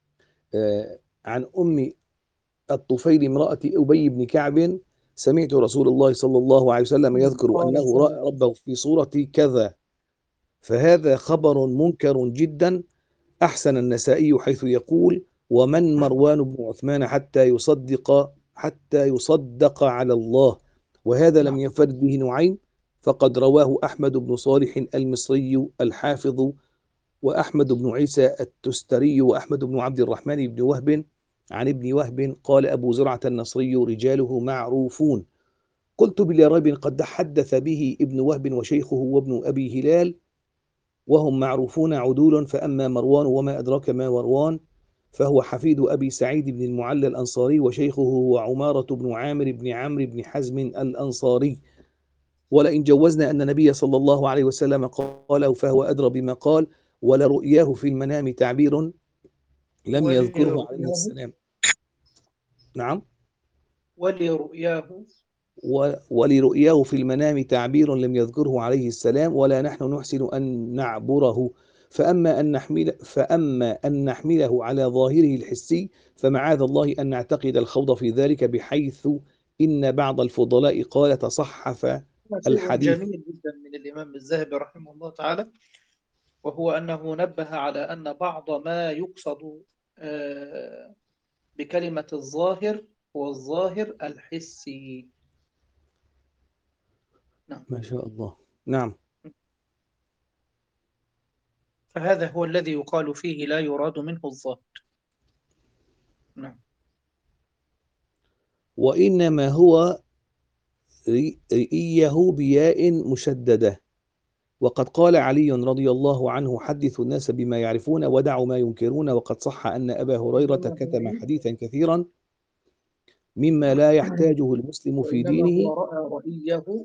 آه عن أم الطفيل امرأة أبي بن كعب سمعت رسول الله صلى الله عليه وسلم يذكر قال أنه صلى رأى الله عليه ربه في صورة كذا. فهذا خبر منكر جدا. أحسن النسائي حيث يقول ومن مروان بن عثمان حتى يصدق حتى يصدق على الله، وهذا لم نعم ينفرد به نعيم، فقد رواه أحمد بن صالح المصري الحافظ وأحمد بن عيسى التستري وأحمد بن عبد الرحمن بن وهب عن ابن وهب. قال أبو زرعة النصري رجاله معروفون. قلت بلا ريب قد حدث به ابن وهب وشيخه وابن أبي هلال وهم معروفون عدول. فأما مروان وما أدراك ما مروان فهو حفيد أبي سعيد بن المعلى الأنصاري، وشيخه هو عمارة بن عامر بن عمرو بن حزم الأنصاري. ولئن جوزنا أن النبي صلى الله عليه وسلم قاله فهو أدرى بما قال. ولرؤياه في المنام تعبير لم يذكره عليه ولرؤياه السلام. نعم ولرؤياه ولرؤياه في المنام تعبير لم يذكره عليه السلام، ولا نحن نحسن أن نعبره. فأما أن نحمل فأما أن نحمله على ظاهره الحسي فمعاذ الله أن نعتقد الخوض في ذلك، بحيث إن بعض الفضلاء قال تصحف شيء الحديث. جميل جدا من الإمام الذهبي رحمه الله تعالى، وهو أنه نبه على أن بعض ما يقصد آه، بكلمة الظاهر هو الظاهر الحسي. نعم ما شاء الله. نعم فهذا هو الذي يقال فيه لا يراد منه الظاهر. نعم وإنما هو رئيه بياء مشددة. وقد قال علي رضي الله عنه حدثوا الناس بما يعرفون ودعوا ما ينكرون. وقد صح أن أبا هريرة كتم حديثا كثيرا مما لا يحتاجه المسلم في وإنما هو دينه. رأى رأيه.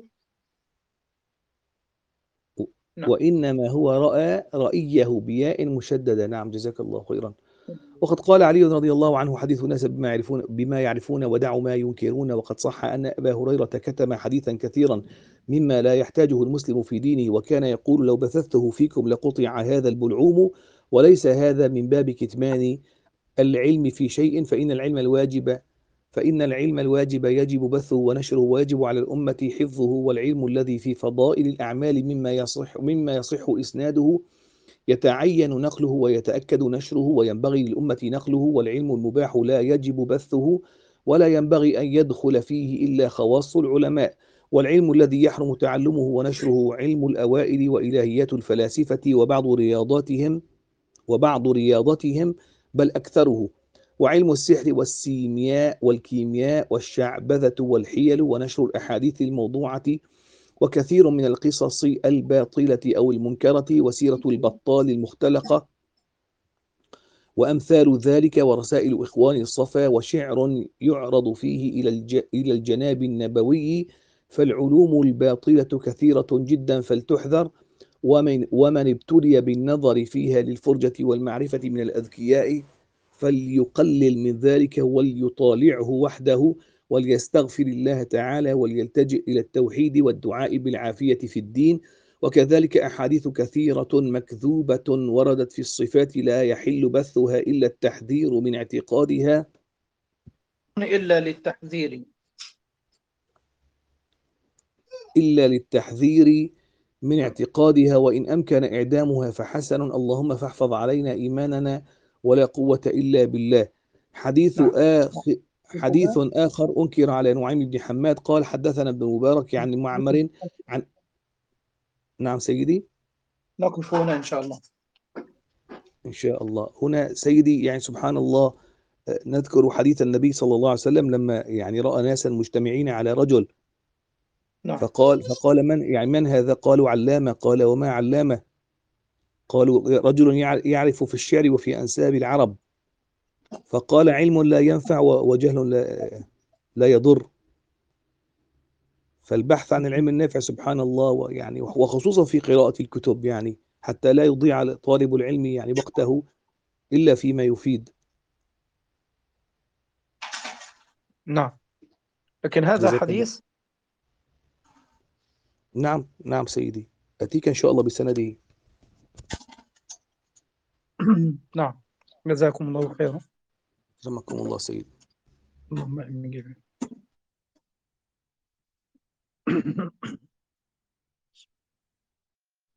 نعم وإنما هو رأى رأيه بياء مشددة. نعم جزاك الله خيرا. وقد قال علي رضي الله عنه حديث الناس بما يعرفون بما يعرفون ودعوا ما ينكرون. وقد صح أن أبا هريرة كتم حديثا كثيرا مما لا يحتاجه المسلم في دينه، وكان يقول لو بثثته فيكم لقطع هذا البلعوم. وليس هذا من باب كتمان العلم في شيء، فإن العلم الواجب فإن العلم الواجب يجب بثه ونشره، ويجب على الأمة حفظه. والعلم الذي في فضائل الأعمال مما يصح مما يصح إسناده يتعين نقله ويتأكد نشره، وينبغي للأمة نقله. والعلم المباح لا يجب بثه، ولا ينبغي أن يدخل فيه إلا خواص العلماء. والعلم الذي يحرم تعلمه ونشره علم الأوائل وإلهيات الفلاسفة وبعض رياضاتهم وبعض رياضتهم بل أكثره، وعلم السحر والسيمياء والكيمياء والشعبذة والحيل ونشر الأحاديث الموضوعة وكثير من القصص الباطلة أو المنكرة وسيرة البطال المختلقة وأمثال ذلك ورسائل إخوان الصفا وشعر يعرض فيه إلى الج... إلى الجناب النبوي، فالعلوم الباطلة كثيرة جدا فلتحذر، ومن, ومن ابتلي بالنظر فيها للفرجة والمعرفة من الأذكياء فليقلل من ذلك وليطالعه وحده وليستغفر الله تعالى وليلتجئ إلى التوحيد والدعاء بالعافية في الدين. وكذلك أحاديث كثيرة مكذوبة وردت في الصفات لا يحل بثها إلا التحذير من اعتقادها إلا للتحذير إلا للتحذير من اعتقادها، وإن أمكن إعدامها فحسن، اللهم فاحفظ علينا إيماننا ولا قوة إلا بالله. حديث نعم. آخر حديث آخر أنكر على نعيم بن حماد قال حدثنا ابن مبارك عن معمر عن نعم سيدي. نقف هنا إن شاء الله. إن شاء الله. هنا سيدي يعني سبحان الله نذكر حديث النبي صلى الله عليه وسلم لما يعني رأى ناسا مجتمعين على رجل نعم. فقال فقال من يعني من هذا؟ قالوا علامة. قال وما علامة؟ قالوا رجل يعرف في الشعر وفي أنساب العرب. فقال علم لا ينفع وجهل لا, لا يضر. فالبحث عن العلم النافع سبحان الله، ويعني وخصوصا في قراءة الكتب يعني حتى لا يضيع طالب العلم يعني وقته إلا فيما يفيد. نعم. لكن هذا جزاك الله. حديث نعم نعم سيدي، أتيك إن شاء الله بسنده. نعم. جزاكم الله خيرا. رحمكم الله سيدي. اللهم آمين.